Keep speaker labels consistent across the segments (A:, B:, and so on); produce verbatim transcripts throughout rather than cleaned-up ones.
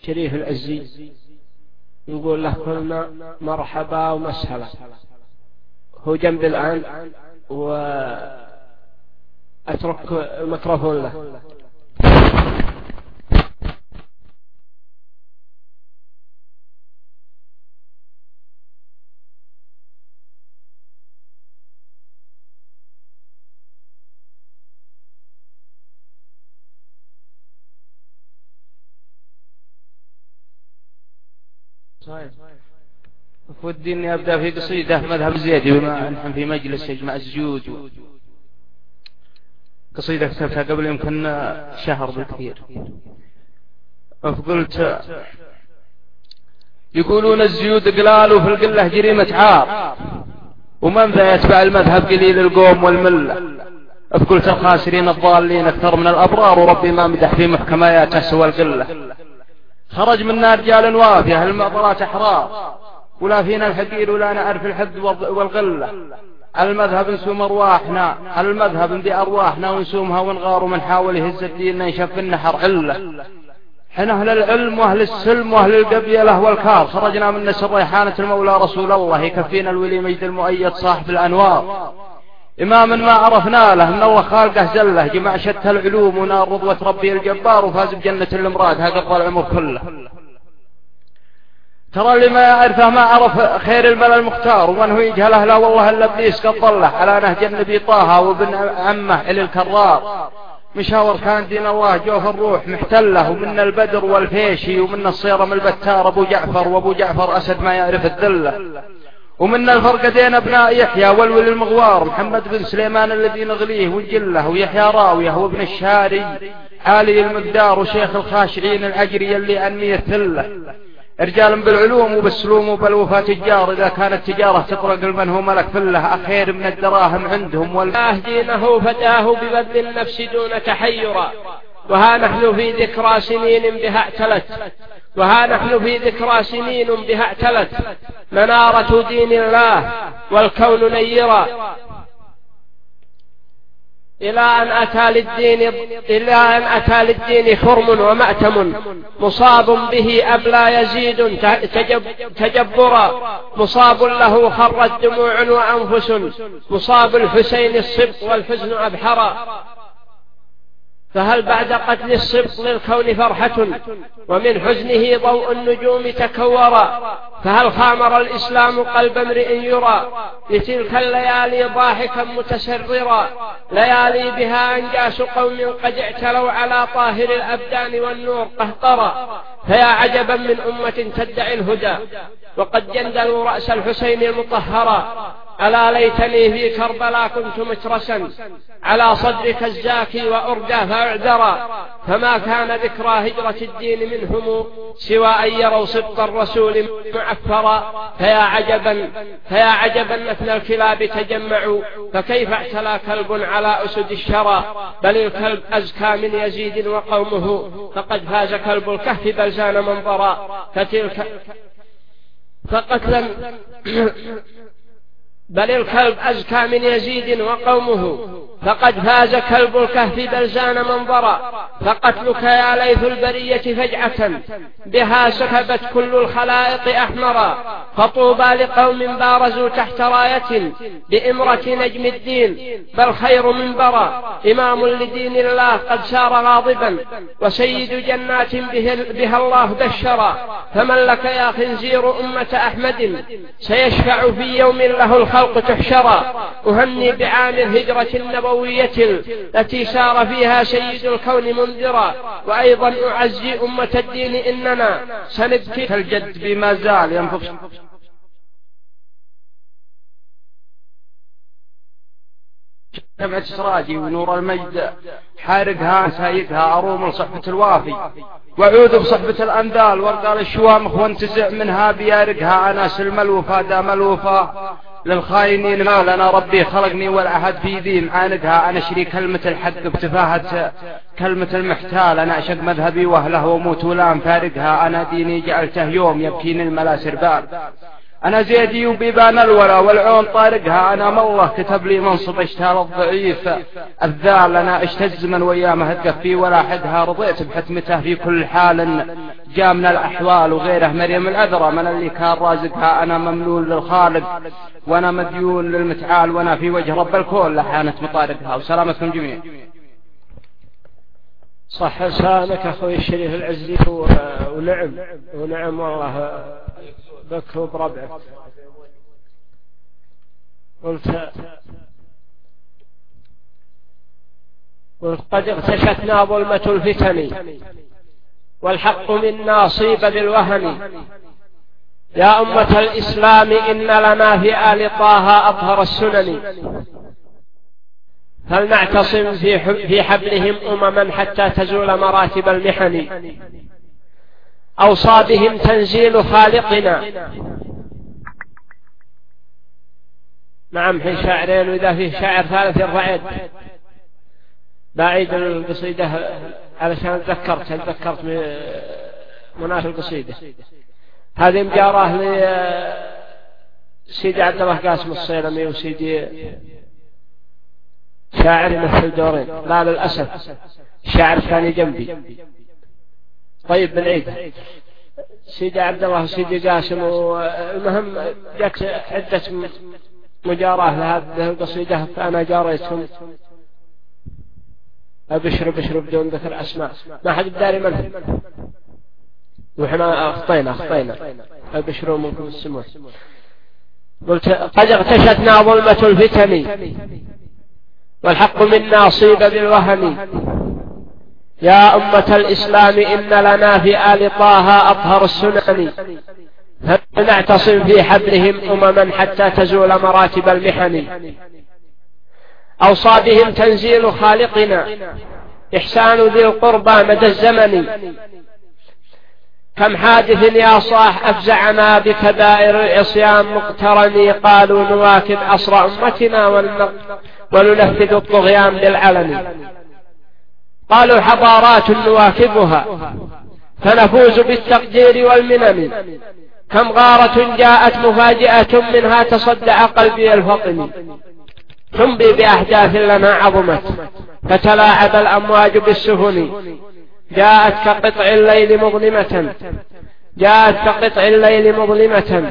A: شريف العزي يقول له كلنا مرحبا ومسهلا، هو جنب الآن وأترك الميكروفون له. ودي اني ابدا في قصيده مذهب الزيدي بما نحن في مجلس يجمع الزيود، قصيده كتبتها قبل يمكن شهر بكثير. فقلت يقولون الزيود قلال وفي القله جريمه عار، ومن ذا يتبع المذهب قليل القوم والمله. فقلت الخاسرين الضالين اكثر من الابرار، وربي ما مدح في محكماياته سوى القله. خرج منا رجال وافيه المعطرات احرار، ولا فينا الحقير ولا نعرف الحد والغلة. المذهب نسوم أرواحنا، المذهب ندي أرواحنا ونسومها ونغار ومن حاول يهز الدين ننشف النحر علة. حنا أهل العلم وأهل السلم وأهل القبيلة والكار، خرجنا من نسر ريحانة المولى رسول الله، يكفينا الولي مجد المؤيد صاحب الأنوار. إمام ما عرفنا له من الله خالقه زله، جمع شتى العلوم ونار رضوة ربي الجبار، وفاز بجنة الامراد هقضى العمر كله. ترى اللي ما يعرفه ما عرف خير الملا المختار، ومن هو يجهله لا والله الا ابليس قد ضله على نهج النبي طه وابن عمه الى الكرار. مشاور كان دين الله جوف الروح محتله، ومن البدر والفيشي ومن الصيرم البتار ابو جعفر، وابو جعفر اسد ما يعرف الذله. ومن الفرقدين ابناء يحيى والولي المغوار، محمد بن سليمان الذي نغليه ونجله، ويحيى راويه وابن الشاري عالي المقدار، وشيخ الخاشعين العجري اللي انمي الثله. رجال بالعلوم وبالسلوم وبالوفاة تجار، إذا كانت تجارة تطرق المن هو ملك فله، أخير من الدراهم عندهم. والله دينه فتاه ببذل النفس دون تحيرا، وها نحن في ذكرى سنين بها اعتلت، وها نحن في ذكرى سنين بها اعتلت منارة دين الله والكون نيرا، إلى أن أتى للدين إلى أن أتى للدين خرم ومأتم، مصاب به أبلى يزيد تجب تجبرا، مصاب له خرت دموع وأنفس، مصاب الحسين الصبط والحزن أبحرا. فهل بعد قتل الصبط للكون فرحة، ومن حزنه ضوء النجوم تكورا؟ فهل خامر الإسلام قلب امرئ يرى لتلك الليالي ضاحكا متسررا؟ ليالي بها أنجاس قوم قد اعتلوا على طاهر الأبدان والنور قهقرا. فيا عجبا من أمة تدعي الهدى وقد جندلوا رأس الحسين المطهرا. ألا ليتني في كربلاء كنت مترسا على صدرك الزاكي وأرجى فأعذرا. فما كان ذكرى هجرة الدين منهم سوى أن يروا صدق الرسول معفرا. فيا عجبا فيا عجبا مثل الكلاب تجمعوا، فكيف اعتلى كلب على أسد الشرى؟ بل الكلب أزكى من يزيد وقومه، فقد فاز كلب الكهف بل زان منظرا. فتلك فقتلا بل الكلب أزكى من يزيد وقومه، فقد فاز كلب الكهف بل زان منظرا. فقتلك يا ليث البرية فجعة بها سكبت كل الخلائق أحمرا. فطوبى لقوم بارزوا تحت راية بإمرة نجم الدين، بل خير من برا إمام لدين الله قد سار غاضبا، وسيد جنات بها الله بشرا. فمن لك يا خنزير أمة أحمد سيشفع في يوم له الخلق تحشرا. أهني بعام الهجرة النبوية التي سار فيها سيد الكون منذرا، وأيضا أعزي أمة الدين إننا سنبكي الجد بما زال ينفخ شمعة سراجي ونور المجد حارقها سايقها أروم لصحبة الوافي، وعود بصحبة الأندال وارقال الشوامخ وانتزع منها بيارقها. أنا سلم الوفا دام الوفا للخاينين ما لنا ربي خلقني والعهد في ذي معانقها. أنا شري كلمة الحق بتفاهة كلمة المحتال، أنا أعشق مذهبي وأهله وموت ولا فارقها. أنا ديني جعلته يوم يبكيني الملا سربان،
B: أنا زيدي وبيبان الولا والعون طارقها، أنا مالله كتب لي منصب اشتهر الضعيف الذال، أنا اشتز من ويامه هتقفي ولا حدها، رضيت بحتمته في كل حال جاء من الأحوال، وغيره مريم العذراء من اللي كان رازقها، أنا ممنون للخالق وأنا مديون للمتعال، وأنا في وجه رب الكون لحانت مطارقها. وسلامتكم جميعا.
A: صح لسانك أخوي الشريف العزي، ونعم ونعم والله بك وبربعك. قلت قلت قد اغتشتنا ظلمة الفتن والحق منا صيب بالوهن، يا أمة الإسلام إن لنا في آل طه أطهر السنن، فلنعتصم في حبلهم أمما حتى تزول مراتب المحن، أوصى بهم تنزيل خالقنا. نعم في شاعرين، وإذا فيه شاعر ثالث الرعد بعيد القصيدة علشان ذكرت ذكرت مناش القصيدة هذه مجاراه لسيدي عبد الله قاسم الصيلمي وسيدي شاعر يمثل دورين. لا للأسف الشاعر الثاني جنبي. طيب بالعيد سيدي عبد الله وسيدي قاسم، والمهم جاءت عدة مجاراه لهذه القصيدة فأنا جاريتهم أبشر بشر بدون ذكر أسماء، ما حد بداري منهم، وإحنا أخطينا أخطينا أبشروا منكم السموع. قلت قد اغتشتنا ظلمة الفتن والحق منا صيب بالوهن، يا أمة الإسلام إن لنا في آل طه أطهر السنن، فلنعتصم في حبلهم أمما حتى تزول مراتب المحن، أوصى بهم تنزيل خالقنا إحسان ذي القربى مدى الزمن، كم حادث يا صاح أفزعنا بكبائر العصيان مقترن، قالوا نواكب عصر أمتنا وننفذ الطغيان بالعلن، قالوا حضارات نواكبها فنفوز بالتقدير والمنن، كم غارة جاءت مفاجئة منها تصدع قلبي الفطن، تنبي بأحداث لنا عظمت فتلاعب الأمواج بالسفن، جاءت كقطع الليل مظلمة جاءت كقطع الليل مظلمة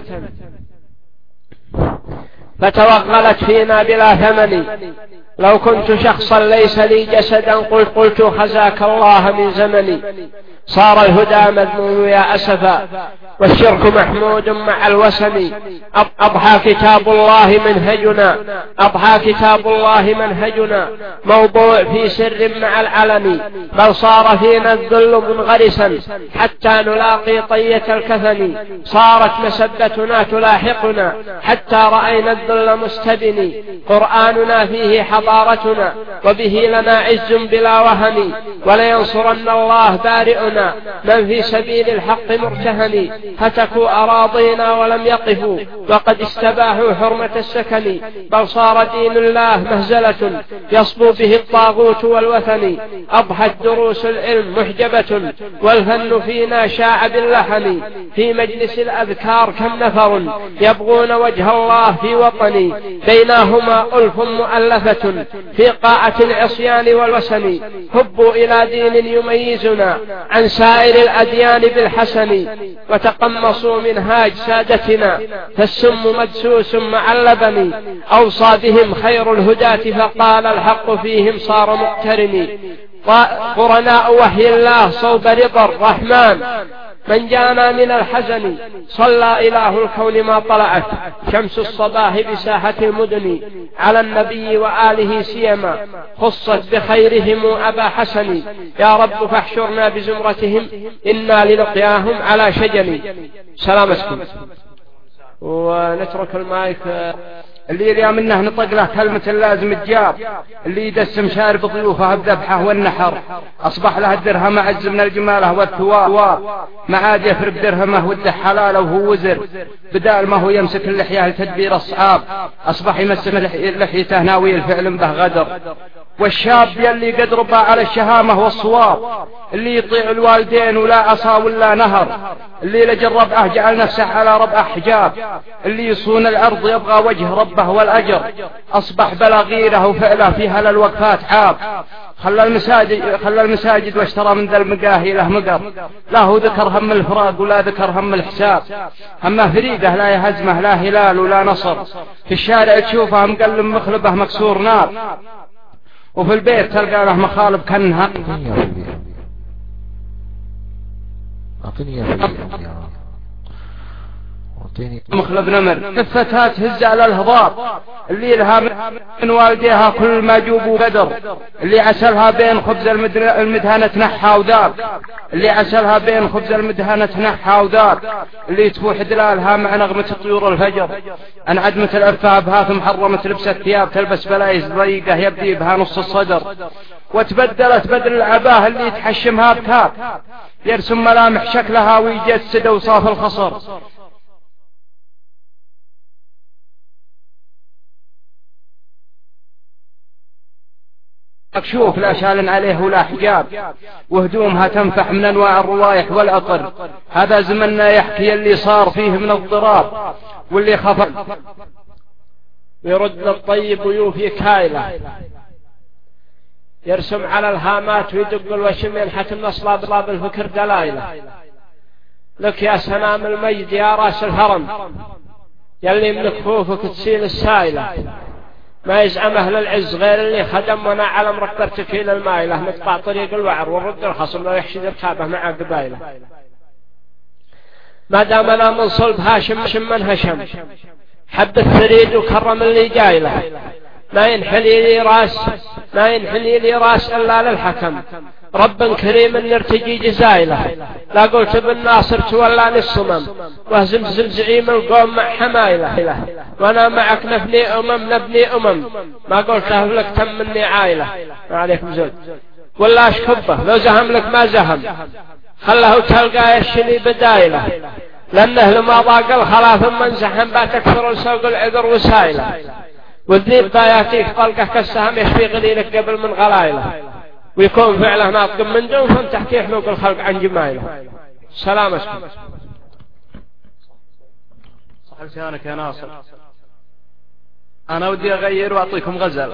A: فتوغلت فينا بلا ثمن، لو كنت شخصا ليس لي جسدا قلت قلت خزاك الله من زمني، صار الهدى مذموم يا أسفا والشرك محمود مع الوسن، أضحى كتاب الله منهجنا أضحى كتاب الله منهجنا موضوع في سر مع العلن، بل صار فينا الذل منغرسا حتى نلاقي طية الكفن، صارت مسبتنا تلاحقنا حتى رأينا الذل مستبن، قرآننا فيه حضارتنا وبه لنا عز بلا وهن، ولينصرن الله بارئنا من في سبيل الحق مرتهن، هتكوا أراضينا ولم يقفوا وقد استباحوا حرمة السكن، بل صار دين الله مهزلة يصبو به الطاغوت والوثن، أضحت دروس العلم محجبة والفن فينا شاع باللحن، في مجلس الأذكار كم نفر يبغون وجه الله في وطني، بينهما ألف مؤلفة في قاعة العصيان والوسن، هبوا إلى دين يميزنا عن سائر الأديان بالحسن، وتقمصوا منهاج سادتنا فالسم مدسوس مع اللبن، أوصى بهم خير الهداة فقال الحق فيهم صار مقترن، قرناء وحي الله صوب رضا الرحمن من جانا من الحزن، صلى إله الكون ما طلعت شمس الصباح بساحة المدن، على النبي وآله سيما خصت بخيرهم أبا حسن، يا رب فاحشرنا بزمرتهم إنا للقياهم على شجن. سلامتكم. ونترك المايك
B: اللي يريا منه نطق له كلمة لازم تجاب، اللي يدسم شارب ضيوفه الذبحة والنحر، أصبح له الدرهم عز من الجماله والثواب، ما عاد يفرق درهمه وده حلاله وهو وزر، بدال ما هو يمسك اللحية لتدبير الصعاب، أصبح يمسك لحيته ناوي الفعل به غدر، والشاب يلي قد ربى على الشهامة والصواب، اللي يطيع الوالدين ولا عصا ولا نهر، اللي لجل ربعه جعل نفسه على ربعه حجاب، اللي يصون الأرض يبغى وجه ربه والأجر، أصبح بلاغيره وفعله فيها للوقفات عاب. خلى المساجد, خلى المساجد واشترى من ذا المقاهي له مقر، لا هو ذكر هم الفراق ولا ذكر هم الحساب، همه فريده لا يهزمه لا هلال ولا نصر، في الشارع تشوفه مقلم مخلبه مكسور نار، وفي البيت تلقى له مخالب كأنها
C: أعطني يا فندم
B: مخلب نمر. الفتاة تهز على الهضاب، اللي لها من والديها كل ما جوبوا قدر، اللي عسلها بين خبز المدهنة تنحى وذاك، اللي عسلها بين خبز المدهنة تنحى وذاك، اللي تفوح دلالها مع نغمة طيور الفجر، انعدمة الأفاب هاث محرمة لبسة ثياب تلبس بلايز ضيقة يبدي بها نص الصدر، وتبدلت بدل العباه اللي تحشمها بكاب، يرسم ملامح شكلها ويجسد وصاف الخصر. مكشوف لا شال عليه ولا حجاب، وهدومها تنفح من أنواع الروائح والعطر. هذا زمننا يحكي اللي صار فيه من الضراب، واللي خفر
A: يرد الطيب ويوفي كايلة، يرسم على الهامات ويدق الوشم ينحت النصلاب ضراب الفكر دلايلة. لك يا سلام المجد يا راس الهرم، يلي من كفوفك تسيل السايلة، ما يزعم أهل العز غير اللي خدم ونا على مرقبة تكيل المايلة، نقطع طريق الوعر ونرد الخصم لا يحشد ركابه مع قبايله. ما دام أنا من صلب هاشم شم من هشم، حب الثريد وكرم اللي جايله، ما ينحلي لي راس ما ينحلي لي راس إلا للحكم، رب كريم نرتجي جزايله. لا قلت بالناصر تولاني الصمم، وهزم زعيم القوم مع حمايله، وانا معك نبني امم نبني امم، ما قلت لك تم مني عايله. ما عليكم زود ولا اشكبه، لو زهم لك ما زهم، خله تلقى يشني بدايله، لانه لما ضاق الخلاف من زحم باتكثر السوق العذر وسايله، والذيب باياتيك طلقه كالسهم يشفي غليلك قبل من غلايله، ويكون فعله ناطق من دون فم تحكي حلوق الخلق عن جمايله. سلام اسكم.
B: صح لسانك يا ناصر، أنا ودي أغير وأعطيكم غزل.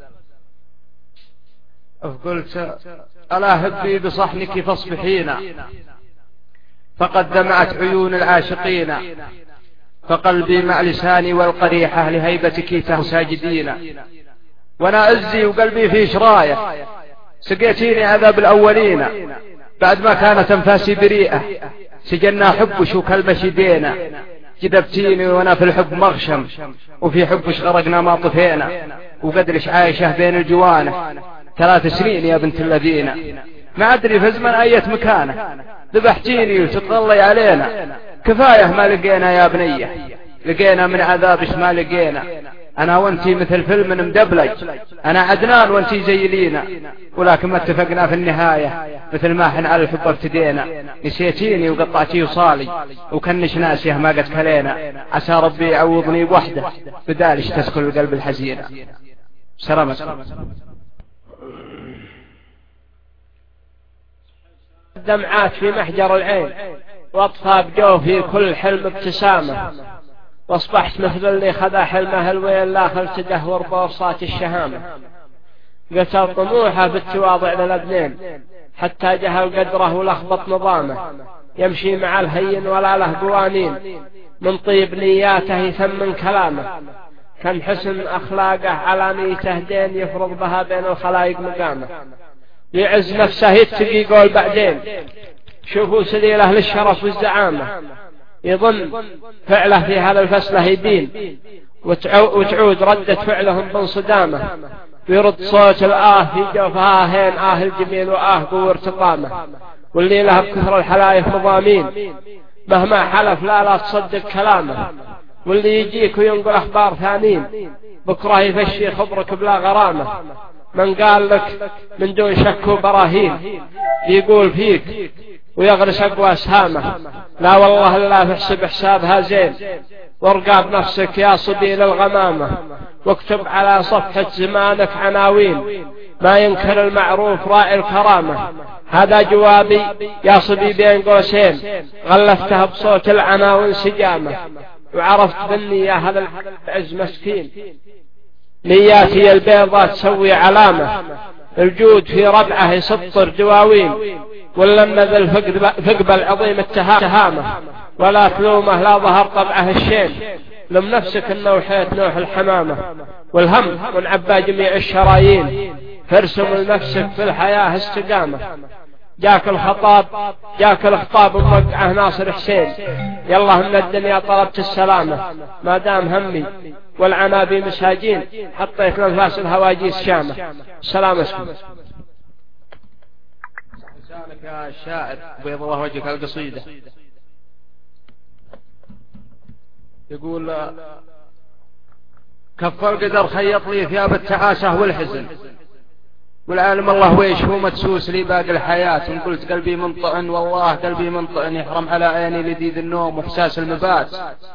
B: قلت ألا هبي بصحنك فاصبحينا، فقد دمعت عيون العاشقين، فقلبي مع لساني والقريحة لهيبتك ساجدين، وانا عزي وقلبي في شراية، سقيتيني عذاب الأولين، بعد ما كانت أنفاسي بريئة، سجلنا حب وشوك المشيدين، جذبتيني وانا في الحب مغشم، وفي حبش غرقنا ما طفينا، وقدرش عايشة بين الجوانه، ثلاث سنين يا بنت الذين، ما أدري في زمن أية مكانه، ذبحتيني وتتغلي علينا، كفاية ما لقينا يا بنية، لقينا من عذابش ما لقينا، أنا وانتي مثل فيلم مدبلج، أنا عدنان وانتي زي لينا، ولكن ما اتفقنا في النهاية، مثل ما حن على الحب ابتدينا، نسيتيني وقطعتي وصالي، وكنش ناسيه ما قد كلينا، عسى ربي يعوضني بوحده، بدالش تسكن القلب الحزين. سلامة.
A: دمعات في محجر العين، واطفى بجوفي كل حلم ابتسامة، واصبحت مثل اللي خذا حلمه الويل لا خل تدهور بورصات الشهامة، قتل طموحه بالتواضع للابنين، حتى جهل قدره ولخبط نظامه، يمشي مع الهين ولا له قوانين، من طيب نياته يثمن كلامه، كان حسن أخلاقه على نيته دين يفرض بها بين الخلائق مقامه، يعز نفسه يتقي قول بعدين، شوفوا سليل أهل الشرف والزعامة، يظن فعله في هذا الفصل يبين، وتعود ردة فعلهم بانصدامه، ويرد صوت الآه في جوفها هين آه الجميل وآه قوة ارتقامه، واللي له بكثر الحلايف مضامين، مهما حلف لا لا تصدق كلامه، واللي يجيك وينقل أخبار ثانين، بكره يفشي خبرك بلا غرامة، من قال لك من دون شك وبراهين، يقول فيك ويغرس أقوى أسهامه، لا والله إلا فاحسب حسابها زين، وارقاب نفسك يا صديل الغمامة، واكتب على صفحة زمانك عناوين، ما ينكر المعروف راعي الكرامة. هذا جوابي يا صبي بين قوسين، غلفتها بصوت العنا وانسجامة، وعرفت بالنية هذا العز مسكين، نياتي البيضة تسوي علامة، الجود في ربعه يسطر دواوين، ولما ذا الفقب العظيم التهامة، ولا تلومه لا ظهر طبعه الشين، لم نفسك النوحيت نوح الحمامة، والهم ونعبى جميع الشرايين، فارسم لنفسك في الحياة استقامة. جاك الخطاب جاك الخطاب وموقعه ناصر حسين، يلا من الدنيا طلبت السلامة، ما دام همي والعنابي مساجين، حطيت لنفاس الهواجيس شامة. السلام عليكم.
B: لسانك يا الشاعر بيض الله وجهك القصيدة. يقول كف القدر خيط لي ثياب التعاسة والحزن، والعالم الله ويش هو مدسوس لي باقي الحياة، إن قلت قلبي منطئن والله قلبي منطئن، يحرم على عيني لذيذ النوم وإحساس المبات.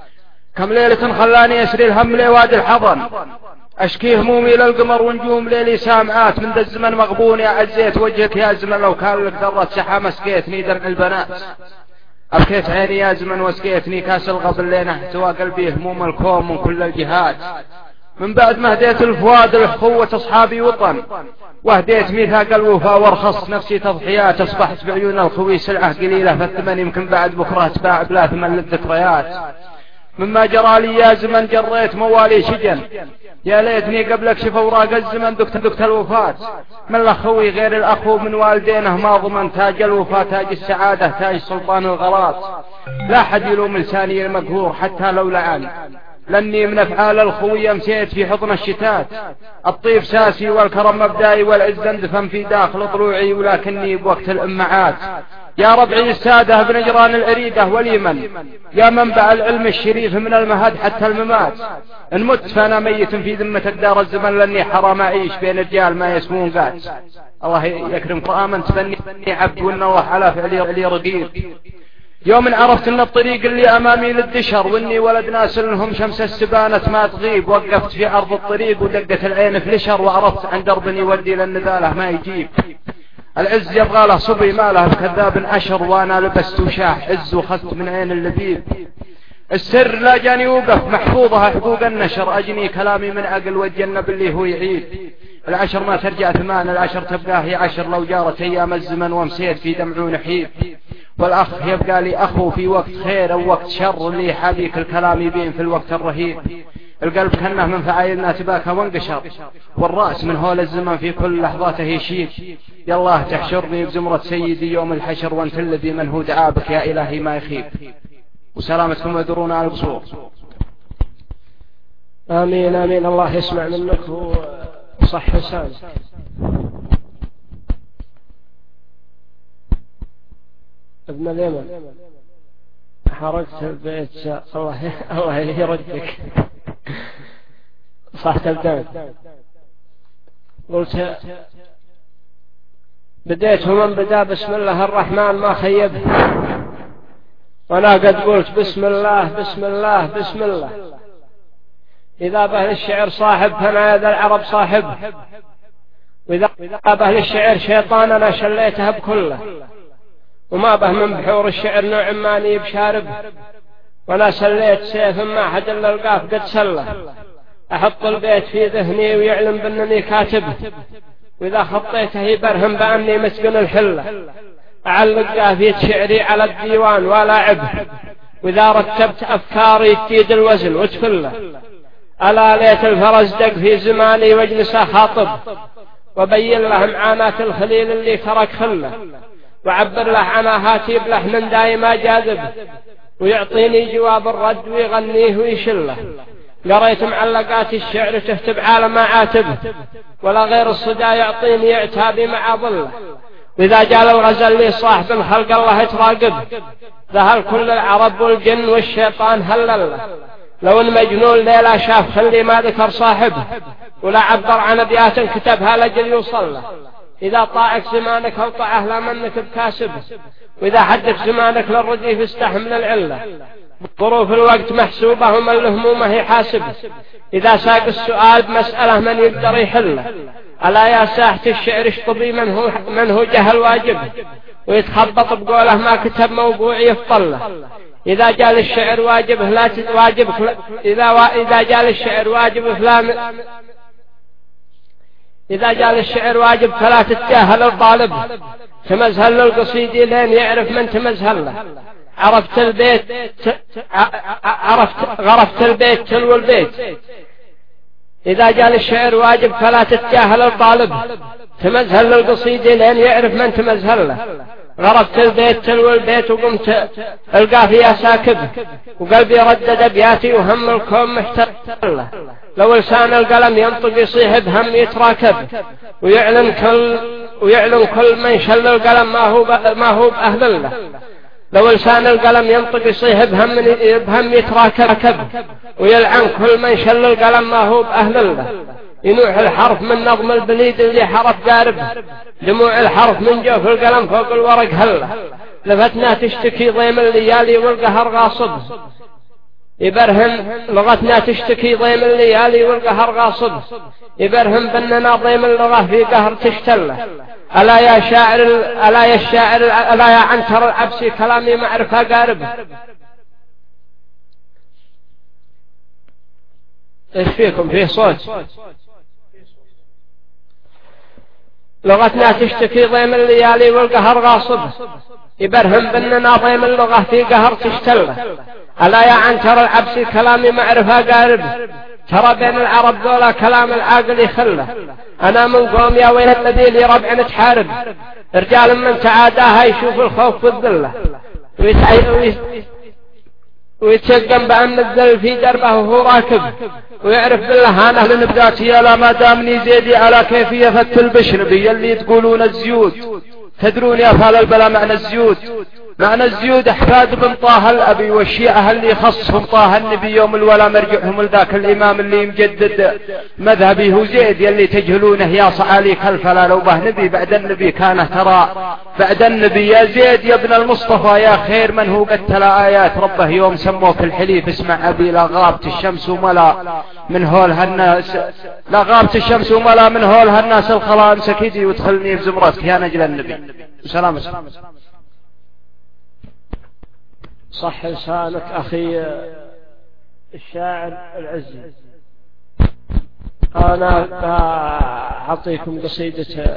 B: كم ليلة خلاني أسري الهم لوادي الحضن، أشكي همومي للقمر ونجوم ليلي سامعات، من ذا الزمن مغبون يا عزيت وجهك يا زمن، لو كان لك ذرة سحامة سقيتني درع البنات، أبكيت عيني يا زمن وسقيتني كاس الغبن لينه احتوى قلبي هموم الكون من كل الجهات. من بعد ما هديت الفؤاد الأخوة أصحابي وطن، وهديت ميثاق الوفا وارخص نفسي تضحيات، أصبحت بعيون الخوي سلعة قليلة، فالثمن يمكن بعد بكرة تباع بلا ثمن للذكريات. مما جرى لي يا زمن جريت موالي شجن، يا ليتني قبلك شف اوراق الزمن دكت دكت الوفاة. من الأخوي غير الأخو من والدينه ما ضمن تاج الوفاة، تاج السعادة تاج سلطان الغلاط. لا حد يلوم لساني المقهور حتى لو لعن، لاني من افعال الخوي امسيت في حضن الشتات. الطيب ساسي والكرم مبداي والعز اندفن في داخل ضلوعي، ولكني بوقت الامعات. يا ربعي السادة بنجران الأريدة واليمن، يا منبع العلم الشريف من المهد حتى الممات. إن مت فأنا ميت في ذمة الدار الزمن، لاني حرام أعيش بين رجال ما يسمون قات. الله يكرمك آمن تبني عبد وإن الله على فعلي رقيب. يوم عرفت ان الطريق اللي امامي للدشر، واني ولد ناس لهم شمس السبانة ما تغيب، وقفت في عرض الطريق ودقت العين فلشر، وعرفت عن درب يودي للنذاله ما يجيب. العز يبغى له صبي ما له كذاب عشر، وانا لبست وشاح عز وخذت من عين اللبيب. السر لا جاني وقف محفوظها حقوق النشر، اجني كلامي من عقل واتجنب اللي هو يعيد. العشر ما ترجع ثمان، العشر تبقاه هي عشر، لو جارت ايام الزمن ومسيت في دمع ونحيب. والأخ يبقى لي أخو في وقت خير أو وقت شر، اللي حبيك الكلام يبين في الوقت الرهيب. القلب كأنه من فعايلنا تباكى وانقشر، والرأس من هول الزمن في كل لحظاته يشيب. يالله تحشرني بزمرة سيدي يوم الحشر، وانت الذي من هو دعابك يا إلهي ما يخيب. وسلامتكم ودرونا على القصور.
A: آمين آمين. الله يسمع منك وصح حسان. ابن اليمن حركت البيت، الله الله يردك. صح تبدأ. قلت بديت ومن بدأ بسم الله الرحمن ما خيبه، وانا قد قلت بسم الله بسم الله بسم الله. إذا به الشعر صاحب فانا يد العرب صاحبه، وإذا به الشعر شيطان انا شليته بكله، وما به من بحور الشعر نوع ماني بشاربه. وانا سليت سيف ما حد الا القاف قد سله، احط البيت في ذهني ويعلم بانني كاتبه، واذا خطيته يبرهم باني مسكن الحله. اعلق قافية شعري على الديوان ولا عبه، واذا رتبت افكاري تزيد الوزن وتفله. الا ليت الفرز دق في زماني واجلسه خاطب، وبين له معاناة الخليل اللي ترك خله، وعبر له عناهاتي بلحن دائما جاذبه، ويعطيني جواب الرد ويغنيه ويشله. قريت معلقات الشعر تهتب عالم عاتبه، ولا غير الصدى يعطيني عتابي مع ظله. وإذا جال الغزل لي صاحب الخلق الله يتراقبه، ذهل كل العرب والجن والشيطان هلله. لو ان مجنون ليلة شاف خلي ما ذكر صاحبه، ولا عبر عن ابيات كتبها لجل يوصل له. إذا طاعك زمانك أو طاعه لا منك بكاسبه، وإذا حدك زمانك للرجيف استحمل العلة. ظروف الوقت محسوبة ومن الهمومة هي حاسبه، إذا ساق السؤال بمسألة من يقدر يحله. ألا يا ساحة الشعر اشطبي من هو, من هو جهل واجبه ويتخبط بقوله ما كتب موضوع يفطله. إذا جاء للشعر واجبه لا تواجب إذا إذا جاء للشعر واجب فلان إذا جاء للشعر واجب فلا تتجاهل الطالب تمزهل القصيد لين يعرف من تمزهل له. عرفت البيت عرفت غرفت البيت تلو البيت. إذا جاء للشعر واجب فلا تتجاهل الطالب تمزهل القصيد لين يعرف من تمزهل له. غرفت البيت تلو البيت وقمت ألقى فيها ساكبه وقلبي ردد أبياتي وهم الكون محتله. لو لسان القلم ينطق يصيح بهم يتراكب ويعلن كل ويعلن كل من شل القلم ما هو ما هو بأهل له. لو لسان القلم ينطق يصيح بهم بهم يتراكب ويلعن كل من شل القلم ما هو بأهل له. ينوح الحرف من نظم البليد اللي حرف قاربه دموع الحرف من جوف القلم فوق الورق هله. لفتنا تشتكي ضيم الليالي والقهر غاصبه يبرهم لغتنا تشتكي ضيم الليالي والقهر غاصبه يبرهم بأننا ضيم اللغة في قهر تشتله. ألا يا شاعر ألا يا الشاعر ألا يا عنتر العبسي كلامي معرفة قاربه. إيش فيكم فيه صوت؟ لغتنا تشتكي ضيم الليالي والقهر غاصبه يبرهم بأننا ضيم اللغة في قهر تشتله. ألا يا عنتر العبسي كلامي معرفة قاربه ترى بين العرب ذولا كلام العاقل يخله. أنا من قوم يا ويل الذي لي ربع نتحارب رجال من تعاداها يشوف الخوف والذلة ويتشقم بأن الذل في دربه وهو راكب ويعرف بالله أنا
B: لنبداتي يا ما دامني زيدي على كيفية فت البشر بي اللي تقولون الزيود. تدرون يا فال البلا معنى الزيود؟ معنى الزيود أحفاد بن طه الأبي والشيعة اللي خصهم طه النبي يوم الولا مرجعهم لذاك الإمام اللي مجدد مذهبي هو زيد يلي تجهلونه يا صعالي كالفلا. لو به نبي بعد النبي كان ترى بعد النبي يا زيد يا ابن المصطفى يا خير من هو قتل آيات ربه يوم سموك الحليف اسمع أبي لا غابت الشمس وملا من هول هالناس لا غابت الشمس وملا من هول هالناس الخلا امسك يدي وادخلني في زمرتك يا نجل النبي. سلام سلام.
A: صح لسانك أخي الشاعر العزي. أنا أعطيكم قصيدة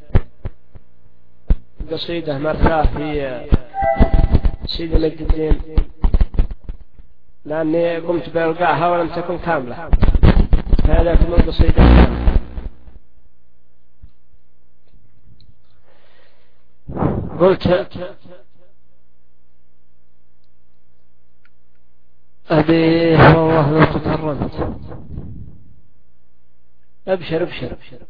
A: قصيدة مرثاة في سيد مجد الدين لأني قمت بإلقائها ولم تكن كاملة فهذا من القصيدة. قلت أبي والله لو تكرمت أبشر أبشر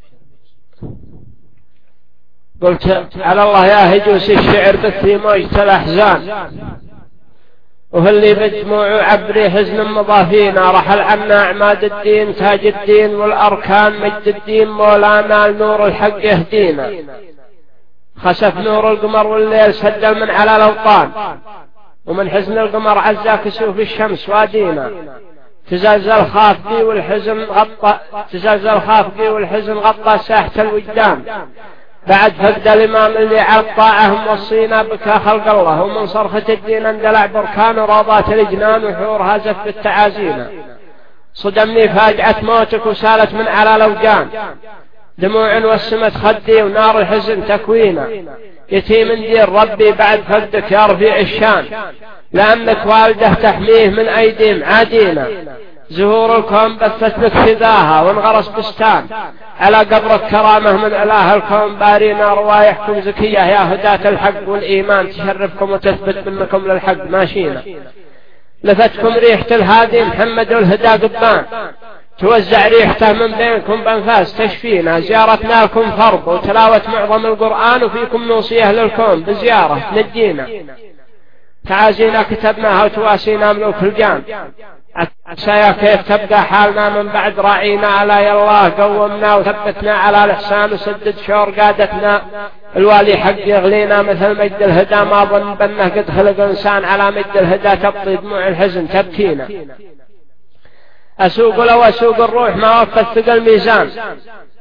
A: قلت على الله يا هجوس الشعر بثي موجة الأحزان وهاللي بدموع عبري حزن مضافينا رحل عنا عماد الدين تاج الدين والأركان مجد الدين مولانا النور الحق يهدينا. خسف نور القمر والليل سدل من على الأوطان ومن حزن القمر عزا كسوف الشمس وادينا. تزلزل خافقي والحزن غطى تزلزل خافقي والحزن غطى ساحة الوجدان بعد فقد الإمام اللي على الطاعة موصينا بكى خلق الله ومن صرخة الدين اندلع بركان وروضات الجنان وحورها زف التعازينا. صدمني فاجعة موتك وسالت من على الأوجان دموع وسمت خدي ونار الحزن تكوينا. يتيم دير ربي بعد فقدك يا رفيع الشان لأنك والده تحميه من أيديهم عادينا. زهور الكون بثت لك فداها وانغرس بستان على قبرك كرامة من إله الكون بارينا. روايحكم زكية يا هداة الحق والإيمان تشرفكم وتثبت منكم للحق ماشينا. لفتكم ريحة الهادي محمد الهدى قبان توزع ريحته من بينكم بأنفاس تشفينا. زيارتنا لكم فرض وتلاوة معظم القرآن وفيكم نوصيه للكون بزيارة نجينا. تعازينا كتبناها وتواسينا ملوك الجان عسايا كيف تبقى حالنا من بعد راعينا. على يالله قومنا وثبتنا على الإحسان وسدد شور قادتنا. الوالي حق يغلينا مثل مجد الهدى ما ظن بأنه قد خلق إنسان على مجد الهدى تبطي دموع الحزن تبكينا. أسوق لو أسوق الروح ما وفت ثقل الميزان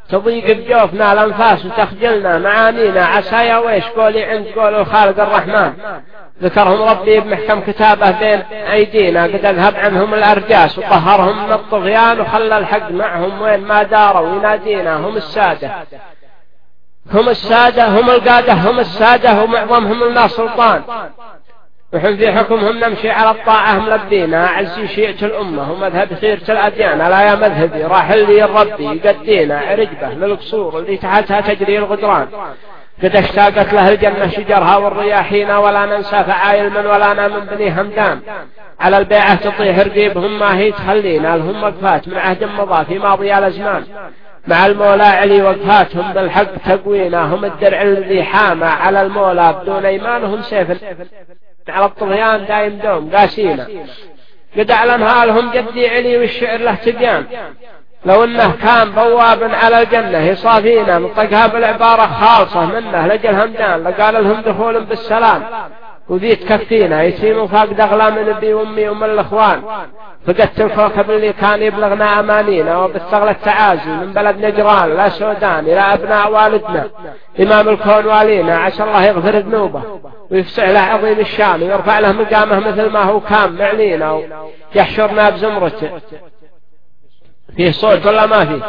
A: تضيق بجوفنا الأنفاس وتخجلنا معانينا عسايا ويش قولي عند قول الخالق الرحمن. ذكرهم ربي بمحكم كتابه بين أيدينا قد أذهب عنهم الأرجاس وطهرهم من الطغيان وخلى الحق معهم وين ما داروا ينادينا. هم السادة هم السادة هم القادة هم السادة ومعظمهم لنا سلطان وحن في حكمهم نمشي على الطاعة ملبينا. أعزي شيعة الأمة ومذهب خيرة الأديان لا يا مذهبي راحل لي الربي يقدينا عرجبه للقصور اللي تحتها تجري الغدران. قد اشتاقت له الجنة شجرها والرياحين ولا ننسى فعايل من ولا من بني همدان. على البيعة تطيح رقيبهم ما هي تخلينا لهم وقفات من عهد مضى في ماضي الأزمان. مع المولى علي وقفاتهم بالحق تقوينا. هم الدرع الذي حامى على المولى بدون إيمانهم سيف على الطغيان دايم دوم قاسينا. قد أعلنها لهم جدي علي والشعر له تبيان. لو انه كان بواب على الجنة يصافينا نطقها بالعبارة خالصة منه لجل همدان لقال لهم دخول بالسلام. وذي تكفينا يسيموا فاقد أغلى من أبي وأمي ومن الأخوان. فقدت الكوكب اللي كان يبلغنا أمانينا وبالثغل التعازي من بلد نجران لا سودان إلى أبناء والدنا إمام الكون والينا. عسى الله يغفر ذنوبه ويفسح له عظيم الشان ويرفع له مقامه مثل ما هو كان معلينا ويحشرنا بزمرته. فيه صوت ولا ما فيه؟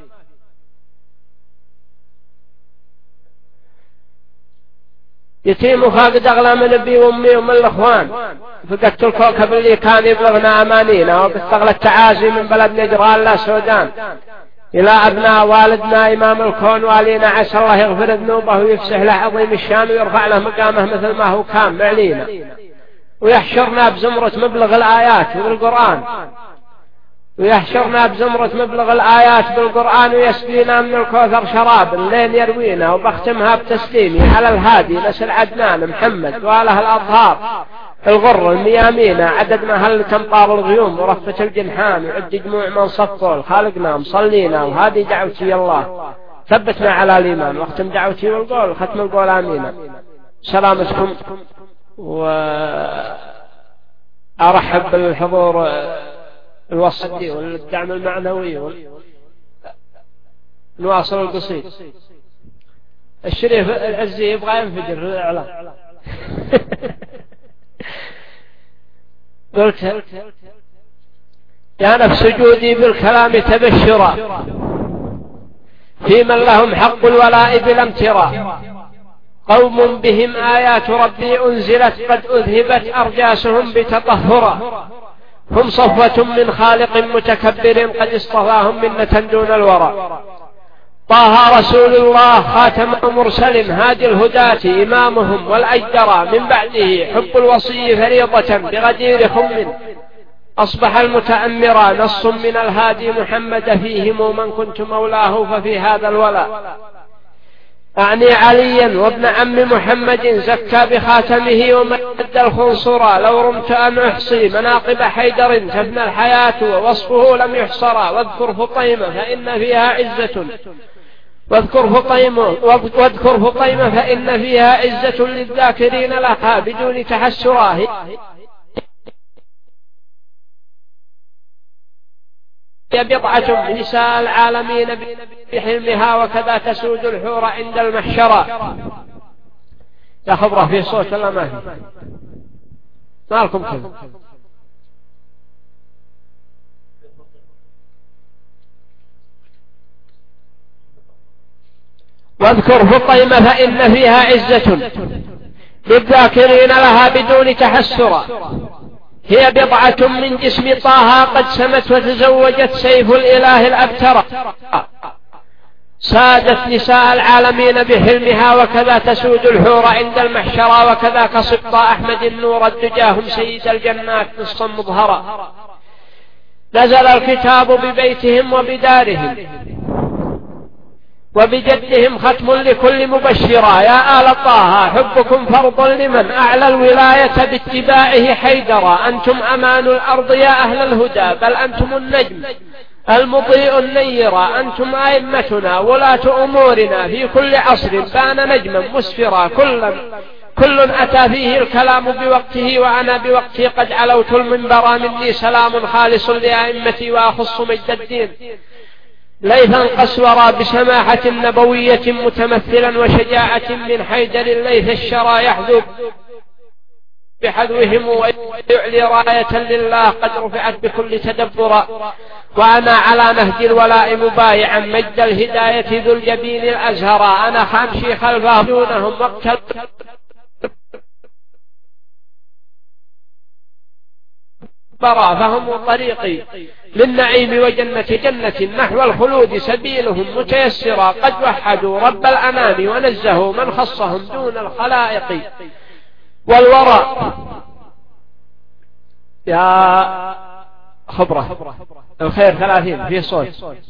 A: يتيم فاقد أغلى من أبي وأمي ومن الأخوان. فقدت الكوكب اللي كان يبلغنا أمانينا وبالثغل التعازي من بلد نجران لا سودان إلى أبناء والدنا إمام الكون والينا. عسى الله يغفر ذنوبه ويفسح له عظيم الشان ويرفع له مقامه مثل ما هو كان معلينا ويحشرنا بزمرة مبلغ الآيات بالقرآن ويحشرنا بزمرة مبلغ الآيات بالقرآن ويسقينا من الكوثر شراب الليل يروينا. وبختمها بتسليمي على الهادي نسل عدنان محمد وآله الأطهار الغر الميامين. عدد ما هل تمطار الغيوم ورفة الجنحان وعد جموع من صفوا خالقنا مصلينا. وهذه دعوتي الله ثبتنا على الإيمان واختم دعوتي والقول ختم القول آمين. سلامتكم وأرحب بالحضور الوسطي والدعم المعنوي. نواصل القصيد. الشريف العزي يبغى ينفجر في الإعلام. قلت يا نفس جودي بالكلام تبشرا في من لهم حق الولاء بلا امتراء. قوم بهم آيات ربي أنزلت قد أذهبت أرجاسهم بتطهرا. هم صفوة من خالق متكبر قد اصطفاهم منة دون الورى. طه رسول الله خاتم مرسل هادي الهداة إمامهم والأجدر. من بعده حب الوصي فريضة بغدير خم أصبح المتأمرا. نص من الهادي محمد فيهم من كنت مولاه ففي هذا الولاء. أعني عليا وابن عم محمد زكى بخاتمه ومد الخنصرا. لو رمت أن أحصي مناقب حيدر تبنى الحياة ووصفه لم يحصرا. واذكر فطيمة فإن فيها عزة واذكر فطيمة واذكر فطيمة فإن فيها عزة للذاكرين لها بدون تحسرا. هي بضعة من نساء العالمين بحلمها وكذا تسود الحور عند المحشرة. يا خبره في صوت ولا ما في؟ ما لكم كذا؟ واذكر فطيمة فإن فيها عزة للذاكرين لها بدون تحسرا. هي بضعة من جسم طه قد سمت وتزوجت سيف الإله الأبتر. سادت نساء العالمين بحلمها وكذا تسود الحور عند المحشرة. وكذا كصبط أحمد النور الدجاهم سيد الجنات نصا مظهرا. نزل الكتاب ببيتهم وبدارهم وبجدهم ختم لكل مبشرا. يا آل طه حبكم فرض لمن أعلى الولاية باتباعه حيدرا. أنتم أمان الأرض يا أهل الهدى بل أنتم النجم المضيء النيرا. أنتم أئمتنا ولاة أمورنا في كل عصر بان نجما مسفرا. كل كل أتى فيه الكلام بوقته وأنا بوقتي قد علوت المنبر مني سلام خالص لأئمتي وأخص مجد الدين ليثا قسورا بسماحة نبوية متمثلا وشجاعة من حيدر الليث الشرى يحذو بحذوهم ويعلي راية لله قد رفعت بكل تدبرا. وأنا على نهج الولاء مبايعا مجد الهداية ذو الجبين الأزهرا. أنا خامشي خلفه دونهم وقت برا فهم طريقي للنعيم وجنة جنة نحو الخلود سبيلهم متيسرا. قد وحدوا رب الأنام ونزهوا من خصهم دون الخلائق والورى. يا خبرة الخير ثلاثين في صوت.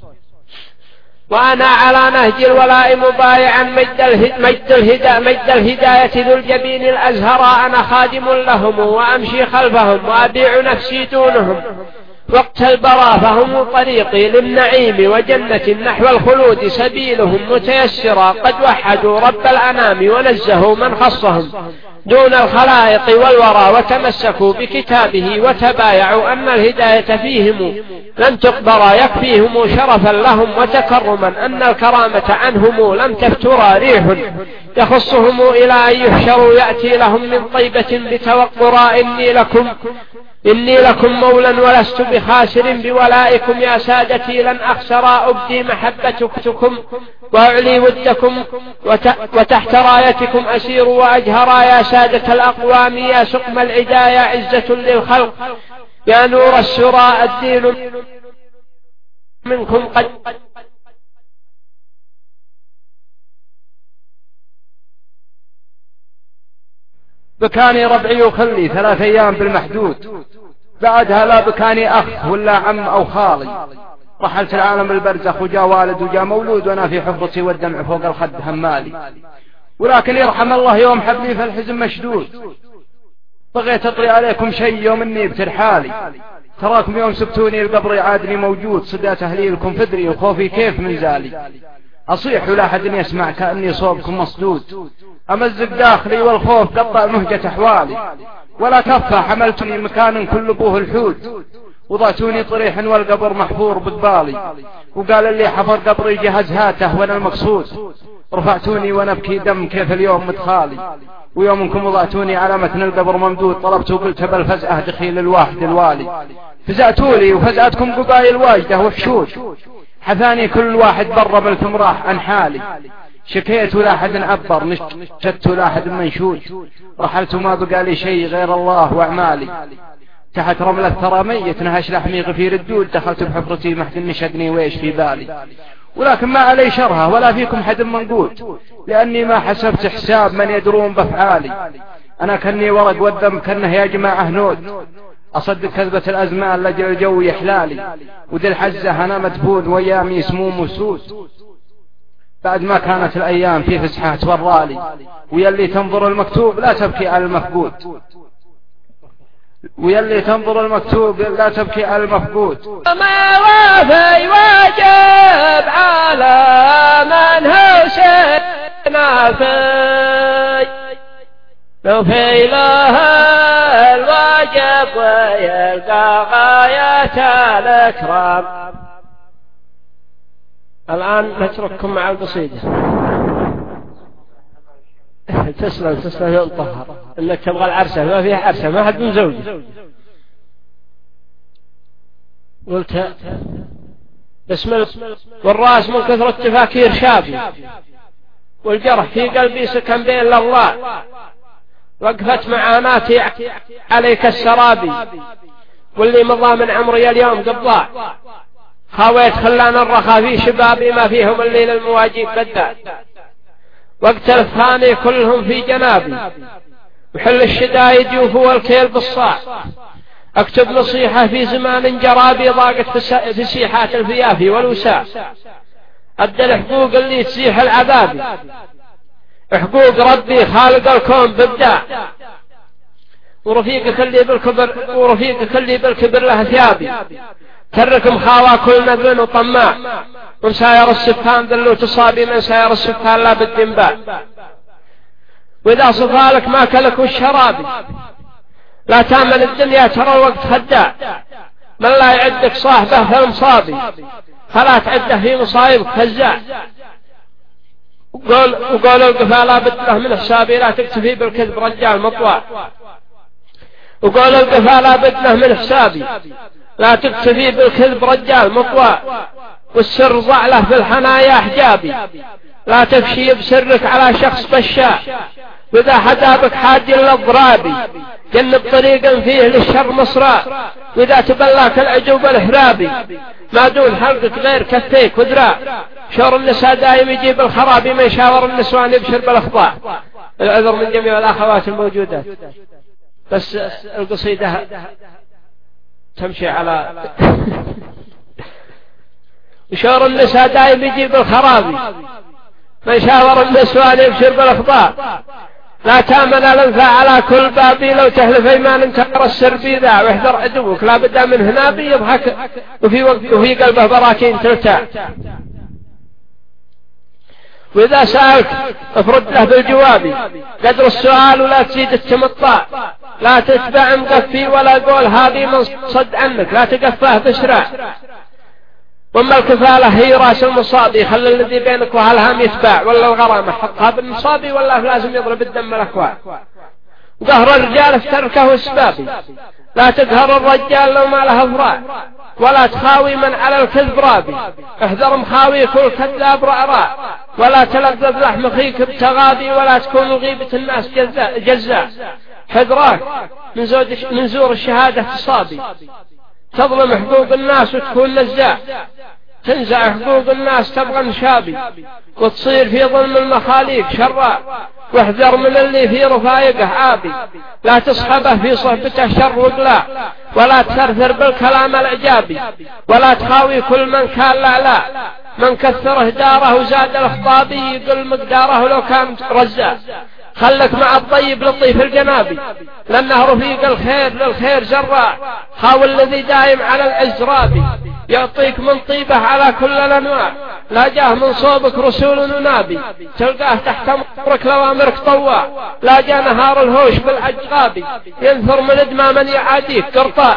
A: وأنا على نهج الولاء مبايعا مجد الهداية مجد الهداية ذو الجبين الأزهر. أنا خادم لهم وأمشي خلفهم وأبيع نفسي دونهم وقت البراء فهم طريقي للنعيم وجنة نحو الخلود سبيلهم متيسرا. قد وحدوا رب الأنام ونزهوا من خصهم دون الخلائق والورى وتمسكوا بكتابه وتبايعوا أن الهداية فيهم لن تقبر. يكفيهم شرفا لهم وتكرما أن الكرامة عنهم لم تفترى. ريح يخصهم إلى أن يحشروا يأتي لهم من طيبة بتوقرا. إني لكم إني لكم مولا ولست بخاسر بولائكم يا سادتي لن أخسر. أبدي محبتكم وأعلي ودكم وتحت رايتكم أسير وأجهر. يا سادة الأقوام يا سقم العدا يا عزة للخلق يا نور السرى الدين منكم قد
B: بكاني ربعي وخلي ثلاث أيام بالمحدود. بعدها لا بكاني أخ ولا عم أو خالي. رحلت العالم البرزخ وجا والد وجا مولود وأنا في حفرتي والدمع فوق الخد همالي. ولكن يرحم الله يوم حبلي فالحزن مشدود. بغيت أطري عليكم شيء يوم إني بترحالي. تراكم يوم سبتوني القبر عادني موجود. صدات أهلي لكم فدري وخوفي كيف من زالي. أصيح ولا حد يسمع كأني صوبكم مصدود. أمزق داخلي والخوف قطع مهجة أحوالي. ولا كفى حملتني مكان كل أبوه الحود. وضعتوني طريحا والقبر محفور بقبالي. وقال اللي حفر قبري جهز هاته وانا المقصود. رفعتوني ونبكي دم كيف اليوم مدخالي. ويومكم وضعتوني على متن القبر ممدود. طلبت وقلت بالفزأة دخيل الواحد الوالي. فزأتولي وفزأتكم قبائل واجدة وحشود. حثاني كل واحد برا ملكم راح عن حالي. شكيت ولا حد عبر نشت ولا حد منشود. رحلت وما بقى لي شيء غير الله وأعمالي. تحت رملة ترى ميت نهش لحمي غفير الدود. دخلت بحفرتي محد نشدني ويش في بالي. ولكن ما علي شرها ولا فيكم حد منقود. لأني ما حسبت حساب من يدرون بفعالي. أنا كني ورق والذنب كنه يا جماعة هنود. أصدق كذبة الأزمان لجل الجو يحلالي. ودي الحزة أنا مدفون ويامي سموم وسود. بعد ما كانت الأيام في فسحات ورالي. ويلي تنظر المكتوب لا تبكي على المفقود. ويلي تنظر المكتوب لا تبكي على المفقود.
A: ما وافي واجب على من هو سنافي. لو في له الواجب ويلقى غاية الإكرام. الآن نترككم مع القصيدة. تسلم تسلم يا طهر انك تبغى العرسة ما فيها عرسة ما حد من زوجي. قلت بسم الله والراس من كثرة تفاكير شابي. والجرح في قلبي سكن بين الأضلاع. وقفت معاناتي عليك السرابي. واللي مضى من عمري اليوم قبضاع. خاويت خلان الرخا في شبابي ما فيهم الليل المواجيب بدأ. وقت الثاني كلهم في جنابي. وحل الشدايد يوفوا الكيل بالصاع. اكتب نصيحة في زمان جرابي ضاقت في سيحات الفيافي والوساع. أدى الحقوق اللي تسيح العذابي. حقوق ربي خالق الكون ببداع. ورفيقك اللي بالكبر ورفيقك اللي بالكبر له ثيابي. تركم خاوى كل نذل وطماع. من ساير السفان ذلو تصابي من ساير السفان لا بالدنباع. وإذا صفالك ما كلك والشرابي. لا تامن الدنيا ترى الوقت خداع. من لا يعدك صاحبه فالمصابي، فلا تعده في مصايبك فزاع. وقول وقول القفا لا بد له من حسابي، لا تكتفي بالكذب رجال مطوع. وقول القفا لا بد له من حسابي، لا تكتفي بالكذب رجال مطوع. والسر ضع له في الحنايا حجابي، لا تفشي بسرك على شخص بشاع. وإذا حدابك حاد للضرابي، جنب طريقا فيه للشر مصراع. وإذا تبلاك العجوب الإحرابي، ما دون حلقك غير كثيك وذراع. شور النساء دائم يجيب الخرابي، من شاور النسوان يبشر بالأخطاء. العذر من جميع الأخوات الموجودات، بس القصيدة تمشي على شور النساء دائم يجيب الخرابي، من شاور النسوان يبشر بالأخطاء. لا تامن الانفاع على كل بابي، لو تحلف ايمان انكر السربي ذا. واحذر عدوك لا بد من هنا بيضحك، وفي وقت وفي قلبه براكين تلتع. واذا سألك افرد له بالجواب، قدر السؤال ولا تزيد التمطع. لا تتبع مقفي ولا قول هذه من صد عنك، لا تقفاه بسرع. وما الكفالة هي راس المصابي، خلي الذي بينك وهالهم يتباع. ولا الغرامة حقها بالمصابي، ولا لازم يضرب الدم الأكوان. وقهر الرجال في تركه اسبابي، لا تقهر الرجال لو ما له أفراع. ولا تخاوي من على الكذب رابي، احذر مخاوي كل كذاب رعراع. ولا تلذذ لحم اخيك بتغاضي، ولا تكون غيبة الناس جزاء. حذراك من, من زور الشهادة تصابي، تظلم حقوق الناس وتكون نزاع. تنزع حقوق الناس تبغى نشابي، وتصير في ظلم المخاليق شراء. واحذر من اللي في رفايقه عابي، لا تصحبه في صحبته شر وقلاع. ولا تثرثر بالكلام الإعجابي، ولا تخاوي كل من كان لا لا. من كثر هداره وزاد الخطابي، يقل مقداره لو كان رزاق. خلك مع الطيب لطيف الجنابي، لأنه رفيق الخير للخير جراء. خاول الذي دائم على العزرابي، يعطيك من طيبه على كل الأنواع. لا جاه من صوبك رسول ونابي، تلقاه تحت أمرك لو أمرك طواع. لا جاء نهار الهوش بالأجغابي، ينثر من إدمى من يعاديك قرطاء.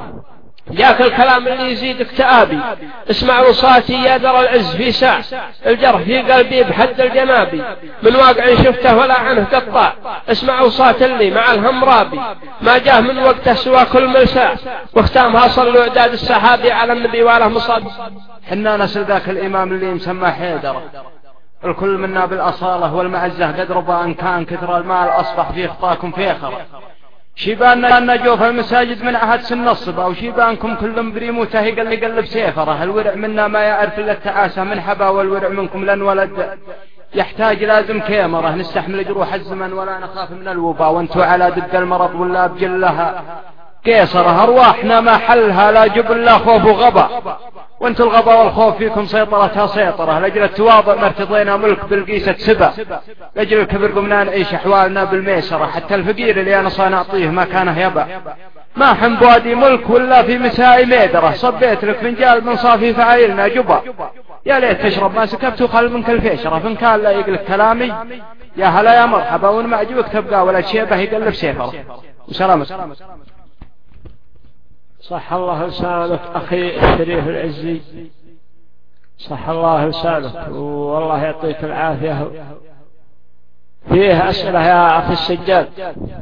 A: جاك الكلام اللي يزيدك تآبي، اسمع وصاتي يا در العز في ساع. الجرح في قلبي بحد الجنابي، من واقع شفته ولا عنه قطع. اسمع وصات اللي مع الهم رابي، ما جاه من وقته سوى كل ملساع. واختامها صلوا عداد السحابي على النبي وعلى مصاب.
B: حنا نسل ذاك الإمام اللي مسمى حيدر، الكل منا بالأصالة والمعزة قد ربا أن كان كثر المال أصبح في خطاكم فيخر. شيباننا أن جوف المساجد من عهد سن الصبا، وشيبانكم كل بريموته يقل يقلب سيفره. الورع منا ما يعرف إلا التعاسة من حبا، والورع منكم لن ولد يحتاج لازم كامرة. نستحمل جروح الزمن ولا نخاف من الوبا، وانتو على ضد المرض ولا بجلها قيصرة. أرواحنا ما حلها لا جبل لا خوف وغبا، وانتو الغبا والخوف فيكم سيطرتها سيطرة. لأجل التواضع مرتضينا ملك بالقيسة سبا، لأجل الكبر قمنا نعيش أحوالنا بالميسرة. حتى الفقير اللي أنا صنعطيه ما كانه يبا، ما حن بوادي ملك ولا في مساء ميدرة. صبيت لك فنجال من صافي فعايلنا جبا، يا ليت تشرب ما سكبت وخل منك الفيشرة. فإن كان لا يقلك كلامي يا هلا يا مرحبا، وإن ما عجبك تبقى ولا شيبه يقلب سيفره. وسلامة.
A: صح الله لسانك أخي الشريف العزي، صح الله لسانك والله يعطيك العافية. فيه أسئلة يا أخي السجاد.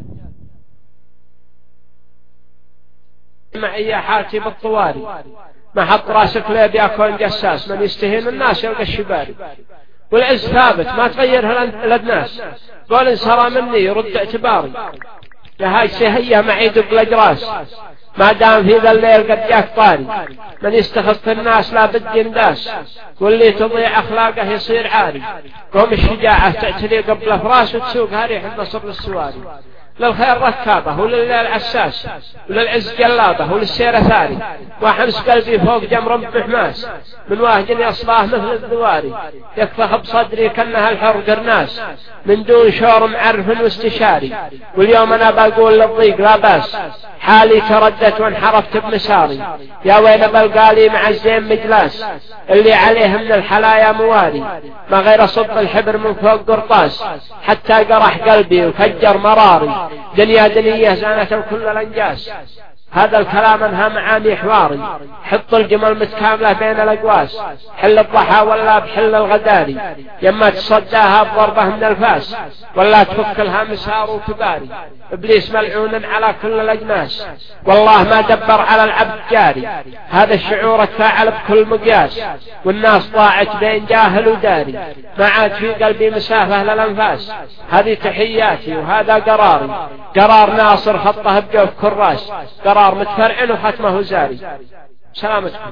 A: معي حاتب الطواري، ما حط راسك ليه بيكون جساس. من يستهين الناس يلقى الشباري، والعز ثابت ما تغيرها الناس. قول إن سرى مني يرد اعتباري، يا هاي سهية معي دق الأجراس. ما دام في ذا الليل قد جاك طاري، من يستخف الناس لا بد ينداس. واللي تضيع أخلاقه يصير عاري. قوم الشجاعة تعتلي قبل فراس، وتسوق هريح النصر للسواري. للخير ركابه ولليل عساس، وللعز جلابه وللسير ثاري. وحمس قلبي فوق جمر بحماس، من واهجني أصلاه مثل الذواري. يكفخ بصدري كأنها الحر قرناس، من دون شور معرف واستشاري. واليوم أنا بقول للضيق لا باس، حالي تردت وانحرفت بمساري. يا وين بلقالي مع الزين مجلاس، اللي عليه من الحلايا مواري. ما غير صب الحبر من فوق قرطاس، حتى قرح قلبي وفجر مراري. دنيا دنية زانة كل الأنجاس. هذا الكلام انها معاني حواري. حط الجمل متكاملة بين الأقواس، حل الضحى ولا بحل الغداري، يما تصداها بضربة من الفاس ولا تفكلها مسار وكباري. إبليس ملعون على كل الأجناس، والله ما دبر على العبد جاري. هذا الشعور تفاعل بكل مقياس، والناس ضاعت بين جاهل وداري، ما عاد في قلبي مسافة للأنفاس. هذه تحياتي وهذا قراري، قرار ناصر خطه بجوف كراس، قرار متفرعن وختمه زاري. سلامتكم.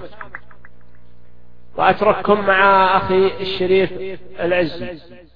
A: وأترككم مع أخي الشريف العزي.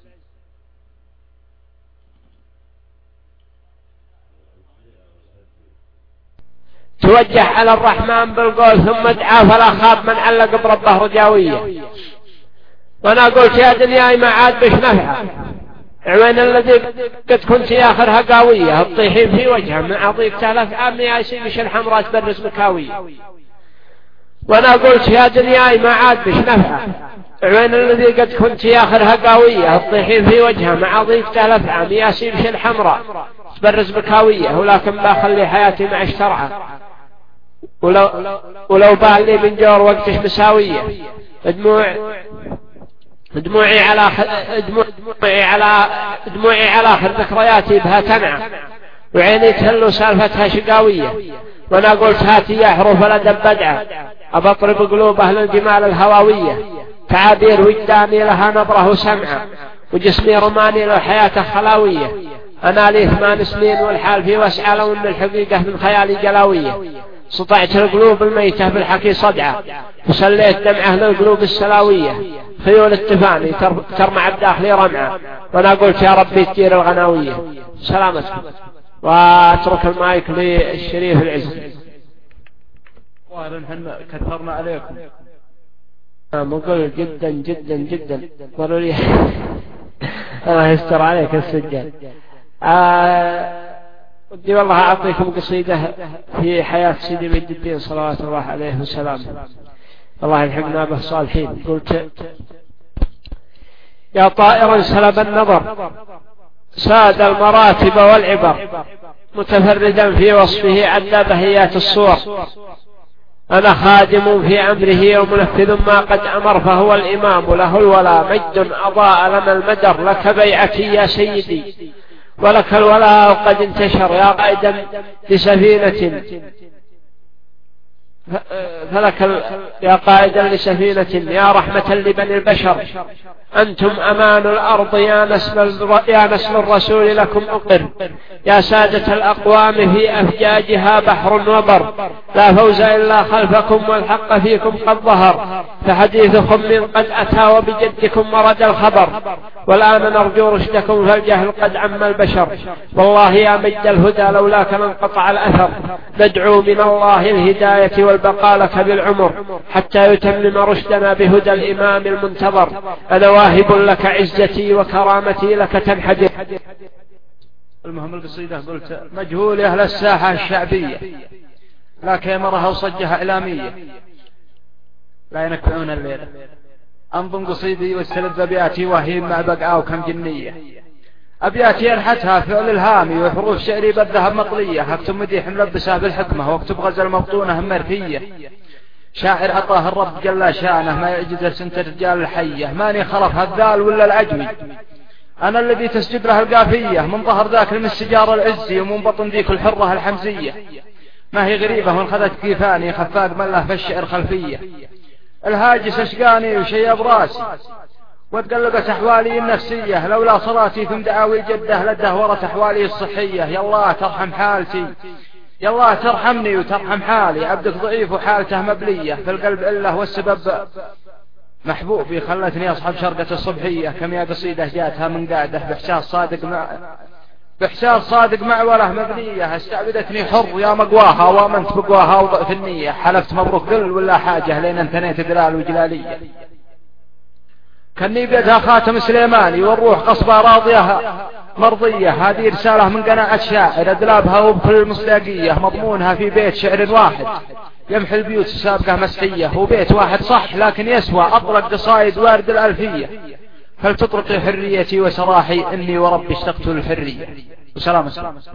A: توجه على الرحمن بالقول ثم ادعى فلا خاب من علق بربه رجاوية. وانا قلت يا دنياي ما عاد بش نفعه، عوين الذي قد كنت آخرها قاوية الطيحين في وجهه من عضيك ثلاث عام يا سيبش الحمراء تبرز مكاوية. وانا قلت يا دنياي ما عاد بش نفعه، عوين الذي قد كنت آخرها قاوية الطيحين في وجهه من عضيك ثلاث عام يا سيبش الحمراء تبرز مكاوية. ولكن بخلي حياتي مع اشترعه، ولو, ولو بالي من جور وقتش مساوية. دموع دموعي على دموعي على دموعي على آخر ذكرياتي بها تنعى، وعيني تهل سالفتها شقاوية. وانا قلت هاتي يا حروف الأدب بدعة، أبطرب قلوب أهل الجمال الهواوية. تعابير وجداني لها نظره وسمعه، وجسمي رماني للحياة خلاوية. أنا لي ثمان سنين والحال في وسعى، لو أن الحقيقة من خيالي جلاوية. سطعت القلوب الميتة بالحكي صدعة، وسليت دمعه للقلوب السلاوية. خيول التفاني ترمع بداخلي رمعة، وانا قلت يا ربي تدير الغناوية. سلامتكم. واترك المايك للشريف العز.
B: وهذا نحن كثرنا عليكم.
A: مقول جدا جدا جدا. قالوا لي الله يستر عليك السجاد. ودي والله أعطيكم قصيدة في حياة سيدي مجد الدين صلوات الله عليه وسلم، الله يلحقنا به صالحين. قلت يا طائرا سلب النظر ساد المراتب والعبر، متفردا في وصفه عدى بهيات الصور. أنا خادم في أمره ومنفذ ما قد أمر، فهو الإمام له الولا مجد أضاء لنا المدر. لك بيعتي يا سيدي ولك الولاء قد انتشر، يا قائدا لسفينة فلك يا قائدا لسفينة، يا رحمة لبني البشر. أنتم أمان الأرض يا نسل, يا نسل الرسول لكم أقر. يا سادة الأقوام في أفجاجها بحر وبر، لا فوز إلا خلفكم والحق فيكم قد ظهر. فحديثكم من قد أتى وبجدكم ورد الخبر، والآن نرجو رشدكم فالجهل قد عم البشر. والله يا مجد الهدى لولاك من قطع الأثر، ندعو من الله الهداية والبقاء لك بالعمر، حتى يتمم رشدنا بهدى الإمام المنتظر. أنا واهب لك عزتي وكرامتي لك تنحدر.
B: المهم القصيدة قلت مجهول أهل الساحة الشعبية، لا كاميرها وصجها إعلامية، لا ينكعون الليل. أنظم قصيدي واستلذ أبياتي وهيم مع بقعة وكم جنية. أبياتي أنحتها فعل الهامي وحروف شعري بالذهب مطلية. هكتب مديح ملبسها بالحكمة واكتب غزل مبطونة مرثية. شاعر عطاه الرب جل شانه ما يعجز سنت الرجال الحية. ماني خرف هذال ولا العجوي، أنا الذي تسجد له القافية. من ظهر ذاك من السجار العزي ومن بطن ذيك الحرة الحمزية. ما هي غريبة وانخذت كيفاني خفاق من له في الشعر خلفية. الهاجس اشقاني وشي براسي وتقلبت أحوالي النفسية. لولا صلاتي ثم دعاوي جده لدهورت أحوالي الصحية. يالله ترحم حالتي، يالله ترحمني وترحم حالي. عبدك ضعيف وحالته مبلية، في القلب إله والسبب محبوبي خلتني أصحب شرقة الصبحية. كم يا قصيدة جاتها من قاعدة بإحساس صادق مع بإحساس صادق معوله مبنية. استعبدتني حر يا مقواها وامنت بقواها وضعف النية. حلفت مبروك قل ولا حاجة لين انتنيت دلال وجلالية. كني بيدها خاتم سليماني والروح قصبة راضية مرضية. هذه رسالة من قناعة شاعر أدلابها وبكل المصداقية. مضمونها في بيت شعر واحد يمحي البيوت السابقة مسحية. هو بيت واحد صح لكن يسوى أطلق قصائد وارد الألفية. فلتطرقي حريتي وسراحي إني وربي اشتقت للحرية. وسلام.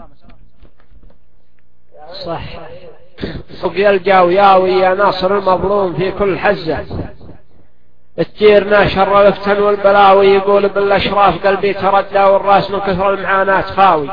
A: صح. فوق الجاوياوي يا ناصر المظلوم في كل حزة، تجيرنا شر الفتن والبلاوي، يقول بالاشراف قلبي تردى والراس من كثر المعاناة خاوي.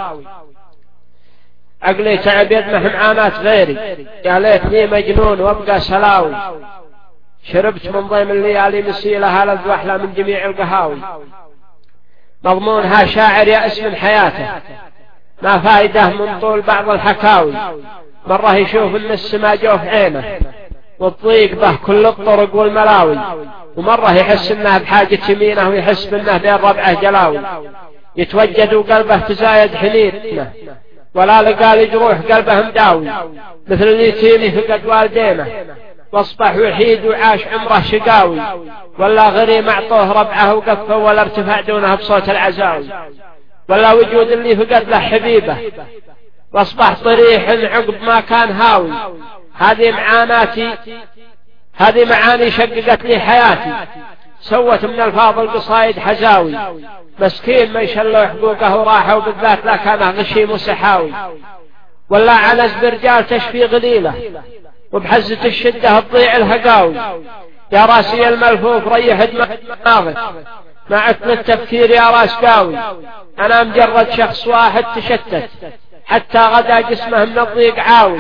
A: عقلي تعب يدمح معاناة غيري، يا ليتني مجنون وابقى سلاوي. شربت من ضيم الليالي مسيلة هلذ واحلى من جميع القهاوي. مضمونها شاعر يأس من حياته، ما فائده من طول بعض الحكاوي. مرة يشوف ان السما جوف عينه والضيق به كل الطرق والملاوي، ومرة يحس انه بحاجة يمينه ويحس بانه بين ربعه جلاوي. يتوجد وقلبه تزايد حنينه، ولا لقى جروح قلبه مداوي. مثل اليتيم فقد والدينه واصبح وحيد وعاش عمره شقاوي، ولا غريم اعطوه ربعه وقفه ولا ارتفع دونه بصوت العزاوي. ولا وجود اللي فقد له حبيبه واصبح طريح عقب ما كان هاوي. هذه معاناتي، هذه معاني شققت لي حياتي، سوت من الفاضل قصايد حزاوي. مسكين ما يشلوا حقوقه وراحه، وبالذات لا كان غشيم وسحاوي. ولا عنز برجال تشفي غليله وبحزة الشدة تضيع الهقاوي. يا راسي الملفوف ريح دماغك، ما عدت التفكير يا راس قاوي. أنا مجرد شخص واحد تشتت حتى غدا جسمه من الضيق عاوي.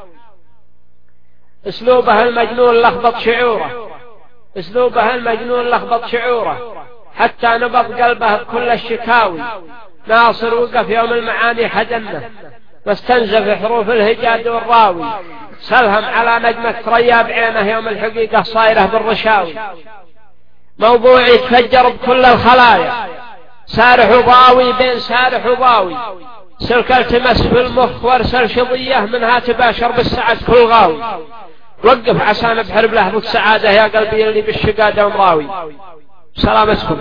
A: اسلوبه المجنون لخبط شعوره، اسلوبه المجنون لخبط شعوره حتى نبض قلبه بكل الشكاوي. ناصر وقف يوم المعاني حدنه واستنزف حروف الهجاد والراوي. سلهم على نجمة ثريا بعينه يوم الحقيقة صايره بالرشاوي. موضوعي يتفجر بكل الخلايا، سارح وضاوي بين سارح وضاوي. سلك التمس في المخ وارسل شظية منها تباشر بالسعد كل غاوي. وقف عشان بحرب لحظة سعادة يا قلبي اللي بالشقادة ومراوي. سلامتكم.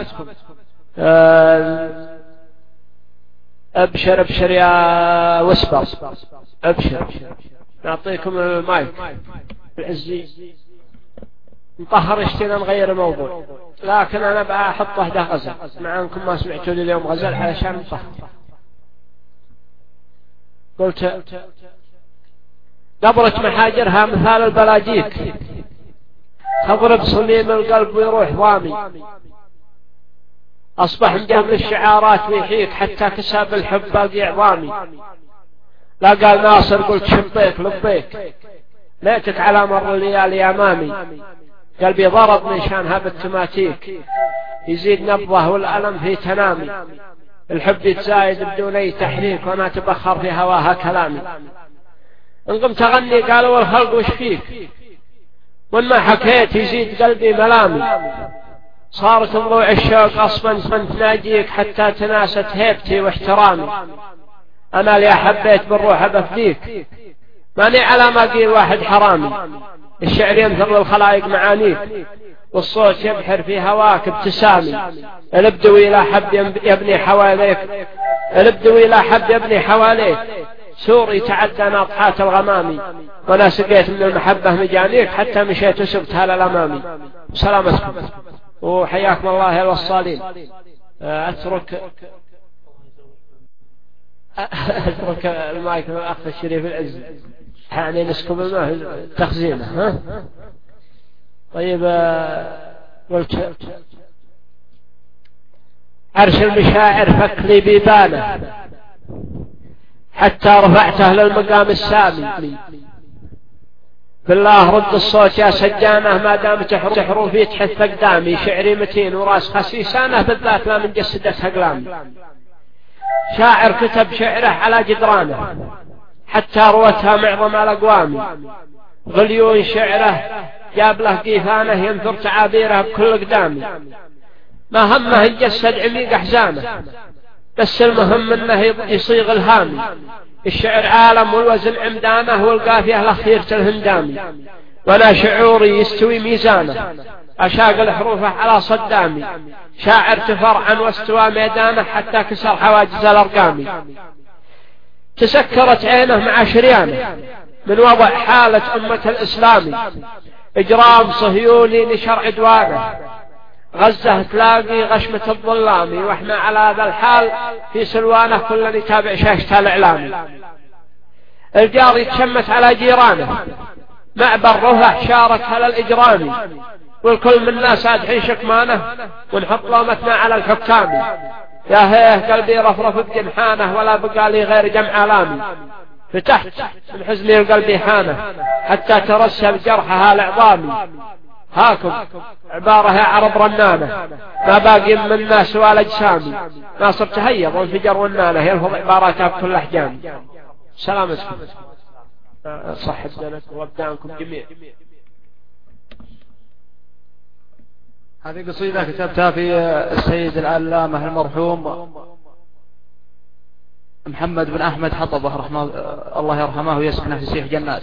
A: أه ابشر ابشر يا وسبر، ابشر. نعطيكم المايك العزي. نطهر اشتنا نغير الموضوع، لكن انا بقى احط واحدة غزل مع انكم ما سمعتوا لي اليوم غزل علشان نطهر. قلت قبرة محاجرها مثال البلاجيك، تضرب صميم القلب ويروح ضامي. أصبح مجهل الشعارات ويحيك حتى كسب الحب باقي عظامي. لا قال ناصر قلت شبيك لبيك، ليتك على مر الليالي أمامي. قلبي ضرب من شانها بالتماتيك، يزيد نبضه والألم في تنامي. الحب يتزايد بدون أي تحريك وأنا تبخر في هواها كلامي. إن قمت أغني قالوا الخلق وش فيك، وإن ما حكيت يزيد قلبي ملامي. صارت ضلوع الشوق أصلا كنت ناجيك حتى تناست هيبتي واحترامي. أنا اللي حبيت بالروح بفديك، ماني على ما قيل واحد حرامي. الشعر ينثر الخلائق معانيك، والصوت يبحر في هواك ابتسامي. الابدوي لا حب يبني حواليك، الابدوي لا حب يبني حواليك. سوري تعدى ناطحات الغمامي، وانا سقيت من المحبة مجانيك حتى مشيت وسبتها للأمامي. سلامتكم وحياكم الله يا الوصالين. أترك أترك المايك للأخ الشريف العز، يعني نسكب الماء تخزينه. ها؟ طيب قلت عرش المشاعر فك لي بيبانه حتى رفعته للمقام السامي. بالله رد الصوت يا سجانه ما دام تحروفي تحث أقدامي. شعري متين وراس خسيسانه بالذات لا من جسدت أقلامي. شاعر كتب شعره على جدرانه حتى روتها معظم الأقوام. غليون شعره جاب له قيفانه ينثر تعابيره بكل قدامي. ما همه يجسد عميق أحزانه، بس المهم انه يصيغ الهامي. الشعر عالم والوزن عمدانه والقافية لخيرة الهندامي. وانا شعوري يستوي ميزانه اشاق الحروفه على صدامي. شاعر تفرعا واستوى ميدانه حتى كسر حواجز الارقامي. تسكرت عينه مع شريانه من وضع حالة أمة الإسلام. إجرام صهيوني نشر عدوانه غزة تلاقي غشمة الظلامي، وإحنا على هذا الحال في سلوانة كلنا يتابع شاشة الإعلامي. الجار يتشمت على جيرانه، معبر رفح شارك على الإجرامي، والكل منا سادحين شكمانه، ونحط لومتنا على الحكام. يا هيه قلبي رفرف بجنحانه، ولا بقى لي غير جمع آلامي. فتحت من حزني القلب حانه، حتى ترسل جرحها العظامي. هاكم عبارة يا عرب رنانة، ما باقي من الناس ولا أجسامي. ما صرت تهيض وانفجر ونانة، يلفظ عباراتها بكل أحجامي. سلامتكم، صحب دينكم وابدانكم جميع.
B: هذه قصيدة كتبتها في السيد العلامة المرحوم محمد بن أحمد حطبه رحمه الله يرحمه ويسكنه في سيح جنات.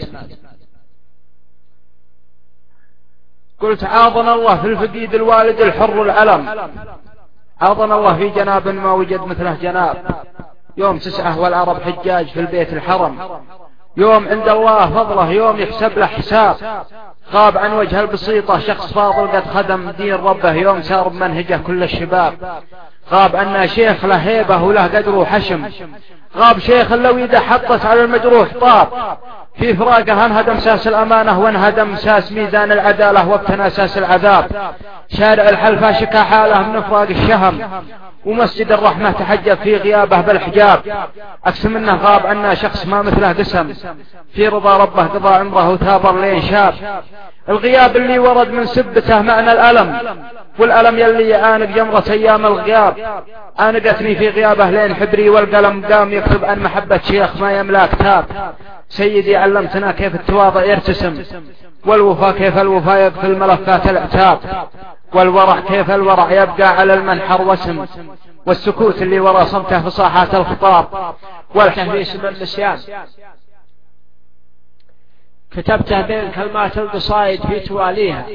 B: قلت عاضنا الله في الفقيد الوالد الحر العلم، عاضنا الله في جناب ما وجد مثله جناب. يوم تسعة والعرب حجاج في البيت الحرم، يوم عند الله فضله يوم يحسب له حساب. غاب عن وجه البسيطة شخص فاضل قد خدم دين ربه، يوم سار بمنهجه كل الشباب. غاب عنا شيخ له هيبة وله قدر وحشم، غاب شيخ لو إذا حطت على المجروح طاب. في فراقه انهدم ساس الأمانة، وانهدم ساس ميزان العدالة، وابتنى ساس العذاب. شارع الحلفة شكا حاله من فراق الشهم، ومسجد الرحمة تحجب في غيابه بالحجاب. أقسم منه غاب عنا شخص ما مثله قسم، في رضا ربه قضى عمره وثابر لين شاب. الغياب اللي ورد من سبته معنى الألم، والألم يلي يعانق جمرة أيام الغياب. عانقتني في غيابه لين حبري والقلم قام يكتب عن محبة شيخ ما يملا كتاب. سيدي علمتنا كيف التواضع يرتسم، والوفاء كيف الوفاء يقفل ملفات العتاب، والورع كيف الورع يبقى على المنحر وسم، والسكوت اللي ورا صمته في صاحات الخطاب،
A: والتهميس من النسيان. كتبته بين كلمات القصائد في تواليها.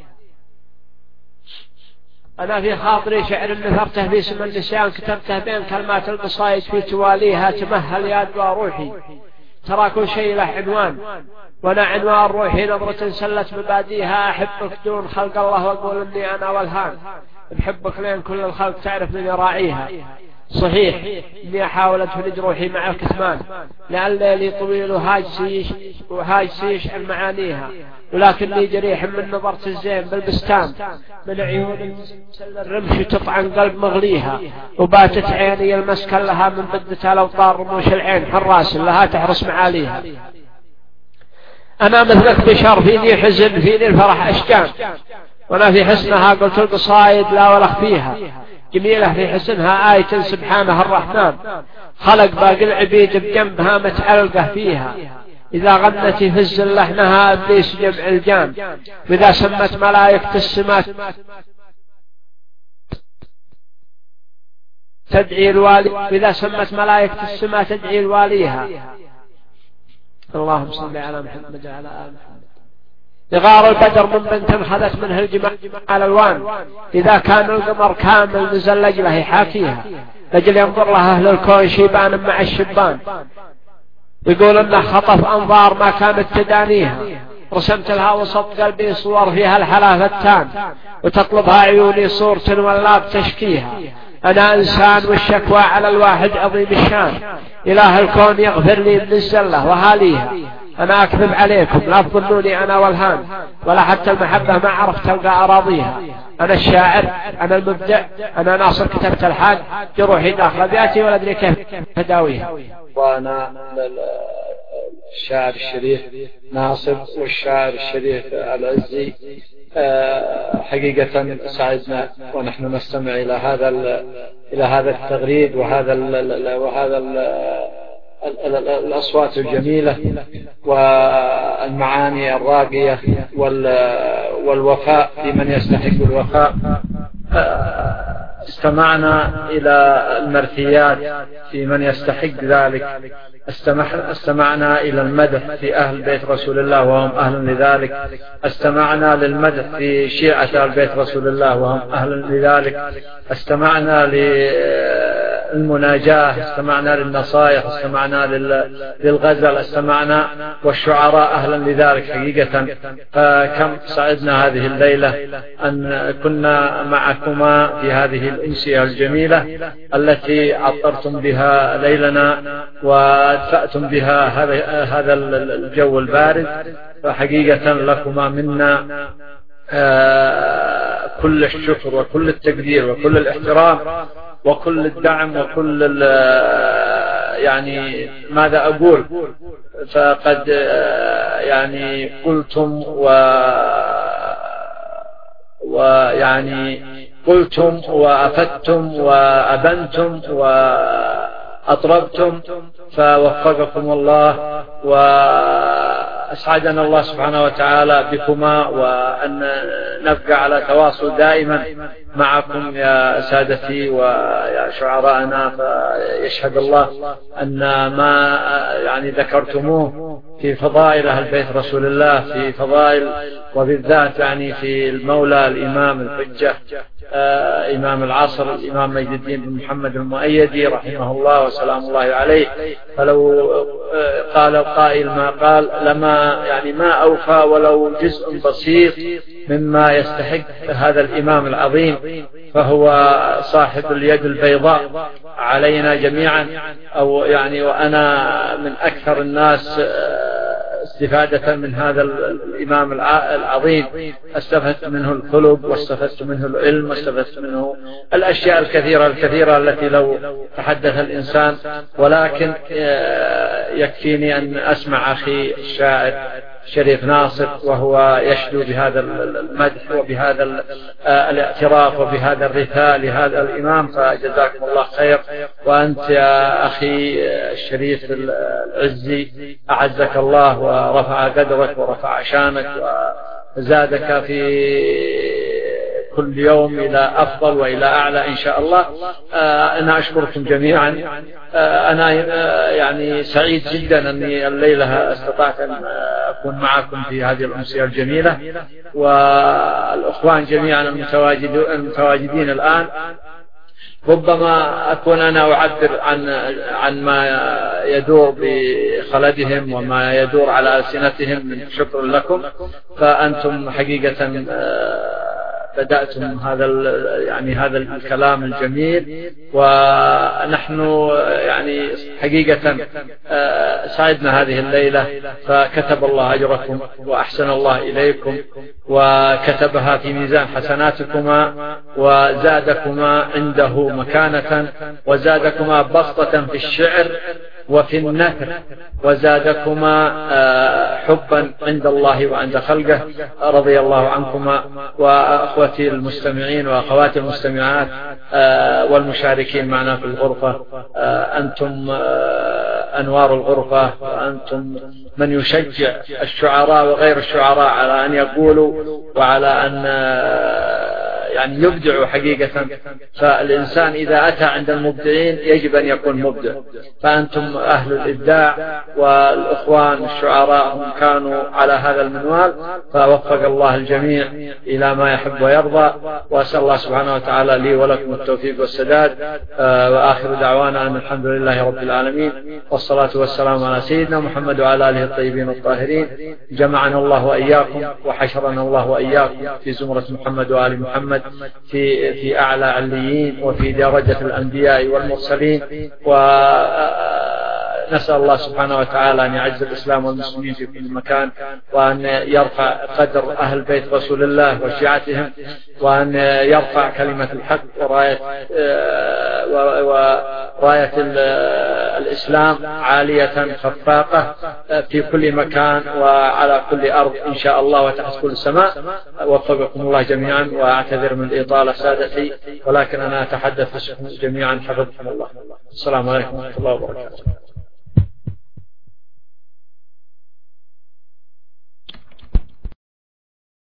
A: أنا في خاطري شعر نثرته في اسم النسيان، كتبته بين كلمات القصائد في تواليها. تمهل يا دوا روحي، ترى كل شيء له عنوان، وانا عنوان روحي نظرة سلت مباديها. أحبك دون خلق الله واقول اني انا والهان، بحبك لين كل الخلق تعرف من يراعيها. صحيح اني احاول ادفن روحي مع الكتمان، لأن ليلي طويل وهاجسيش وهاجسيش عن معانيها. ولكني جريح من نظرة الزين بالبستان، من عيون الرمش تطعن قلب مغليها. وباتت عيني المسكن لها من بدتها لو طار رموش العين حراس لها تحرس معاليها. أنا مثلك بشر، فيني حزن فيني الفرح أشجان، وأنا في حسنها قلت القصائد لا ولا أخفيها. جميلة في حسنها آية سبحانه الرحمن، خلق باقي العبيد بجنبها متعلقة فيها. إذا غنت فز لحنها إبليس جمع الجان، وإذا سمت ملائكة السماء تدعي الوالي، وإذا سمت ملائكة السماء تدعي الواليها. اللهم صل على محمد وعلى آل محمد. لغار البدر من بنت خذت منه الجمال الألوان، إذا كان القمر كامل نزل لجله يحاكيها، لجل ينظر لها أهل الكون شيبان مع الشبان. يقول انه خطف انظار ما كانت تدانيها، رسمت لها وسط قلبي صور فيها الحلا فتان، وتطلبها عيوني صورة ولا بتشكيها. انا انسان والشكوى على الواحد عظيم الشان، اله الكون يغفر لي من الزلة وهاليها. انا اكذب عليكم لا تظنوني انا والهان، ولا حتى المحبة ما عرفت تلقى اراضيها. انا الشاعر انا المبدع انا ناصر، كتبت الحاج جروحي داخل بياتي ولا ادري كيف اداويها.
D: وانا الشاعر الشريف ناصر والشاعر الشريف العزي، حقيقة سعدنا ونحن نستمع إلى هذا إلى هذا التغريد وهذا ال وهذا ال الأصوات الجميلة والمعاني الراقية والوفاء لمن يستحق الوفاء. استمعنا إلى المرثيات في من يستحق ذلك، استمعنا إلى المدح في أهل بيت رسول الله وهم أهل لذلك، استمعنا للمدح في شيعة أهل بيت رسول الله وهم أهل لذلك، استمعنا للمناجاة، استمعنا للنصائح، استمعنا للغزل، استمعنا والشعراء أهلا لذلك حقيقة. فكم سعدنا هذه الليلة أن كنا معكما في هذه الأمسية الجميلة التي عطرتم بها ليلنا وأدفأتم بها هذا الجو البارد. فحقيقة لكما منا كل الشكر وكل التقدير وكل الاحترام وكل الدعم وكل يعني ماذا أقول. فقد يعني قلتم و ويعني قلتم وأفدتم وأبنتم وأطربتم، فوفقكم الله وأسعدنا الله سبحانه وتعالى بكما، وأن نبقى على تواصل دائما معكم يا سادتي ويا شعراءنا. فيشهد الله أن ما يعني ذكرتموه في فضائل أهل بيت رسول الله، في فضائل وبالذات يعني في المولى الإمام الحجة آه إمام العصر الإمام مجد الدين بن محمد المؤيدي رحمه الله وسلام الله عليه. فلو آه قال القائل ما قال لما يعني ما أوفى ولو جزء بسيط مما يستحق هذا الإمام العظيم، فهو صاحب اليد البيضاء علينا جميعا، أو يعني وأنا من أكثر الناس استفادة من هذا الإمام العظيم. استفدت منه الخلق واستفدت منه العلم واستفدت منه الأشياء الكثيرة الكثيرة التي لو تحدث الإنسان، ولكن يكفيني أن أسمع أخي الشاعر شريف ناصر وهو يشدو بهذا المدح وبهذا الاعتراف وبهذا الرثاء لهذا الإمام. فجزاكم الله خير. وأنت يا أخي الشريف العزي أعزك الله ورفع قدرك ورفع شانك وزادك في كل يوم إلى أفضل وإلى أعلى إن شاء الله. أنا أشكركم جميعا. أنا يعني سعيد جدا أني الليلة استطعت أن أكون معكم في هذه الأمسية الجميلة، والأخوان جميعا المتواجدين الآن. ربما أكون أنا أعبر عن عن ما يدور بخلدهم وما يدور على ألسنتهم من شكر لكم. فأنتم حقيقة بدأتم هذا يعني هذا الكلام الجميل، ونحن يعني حقيقة سعدنا هذه الليلة. فكتب الله أجركم وأحسن الله إليكم وكتبها في ميزان حسناتكما وزادكما عنده مكانة وزادكما بسطة في الشعر وفي النثر وزادكما حبا عند الله وعند خلقه. رضي الله عنكما. وأخوتي المستمعين وأخواتي المستمعات والمشاركين معنا في الغرفة، أنتم أنوار الغرفة، وأنتم من يشجع الشعراء وغير الشعراء على أن يقولوا وعلى أن يعني يبدعوا حقيقة. فالإنسان إذا أتى عند المبدعين يجب أن يكون مبدع. فأنتم أهل الإبداع، والإخوان الشعراء هم كانوا على هذا المنوال. فوفق الله الجميع إلى ما يحب ويرضى، وأسأل الله سبحانه وتعالى لي ولكم التوفيق والسداد. وآخر دعوانا أن الحمد لله رب العالمين، والصلاة والسلام على سيدنا محمد وعلى آله الطيبين الطاهرين. جمعنا الله وإياكم وحشرنا الله وإياكم في زمرة محمد وآل محمد في في أعلى عليين وفي درجة الأنبياء والمرسلين. ونسأل الله سبحانه وتعالى أن يعز الإسلام والمسلمين في كل مكان، وأن يرفع قدر أهل بيت رسول الله وشيعتهم، وأن يرفع كلمة الحق وراية وراية الإسلام عالية خفاقة في كل مكان وعلى كل أرض إن شاء الله وتحت كل سماء. وفقكم الله جميعا، وأعتذر من الإطالة سادتي، ولكن أنا أتحدث جميعا. حفظكم الله. السلام عليكم ورحمة الله وبركاته.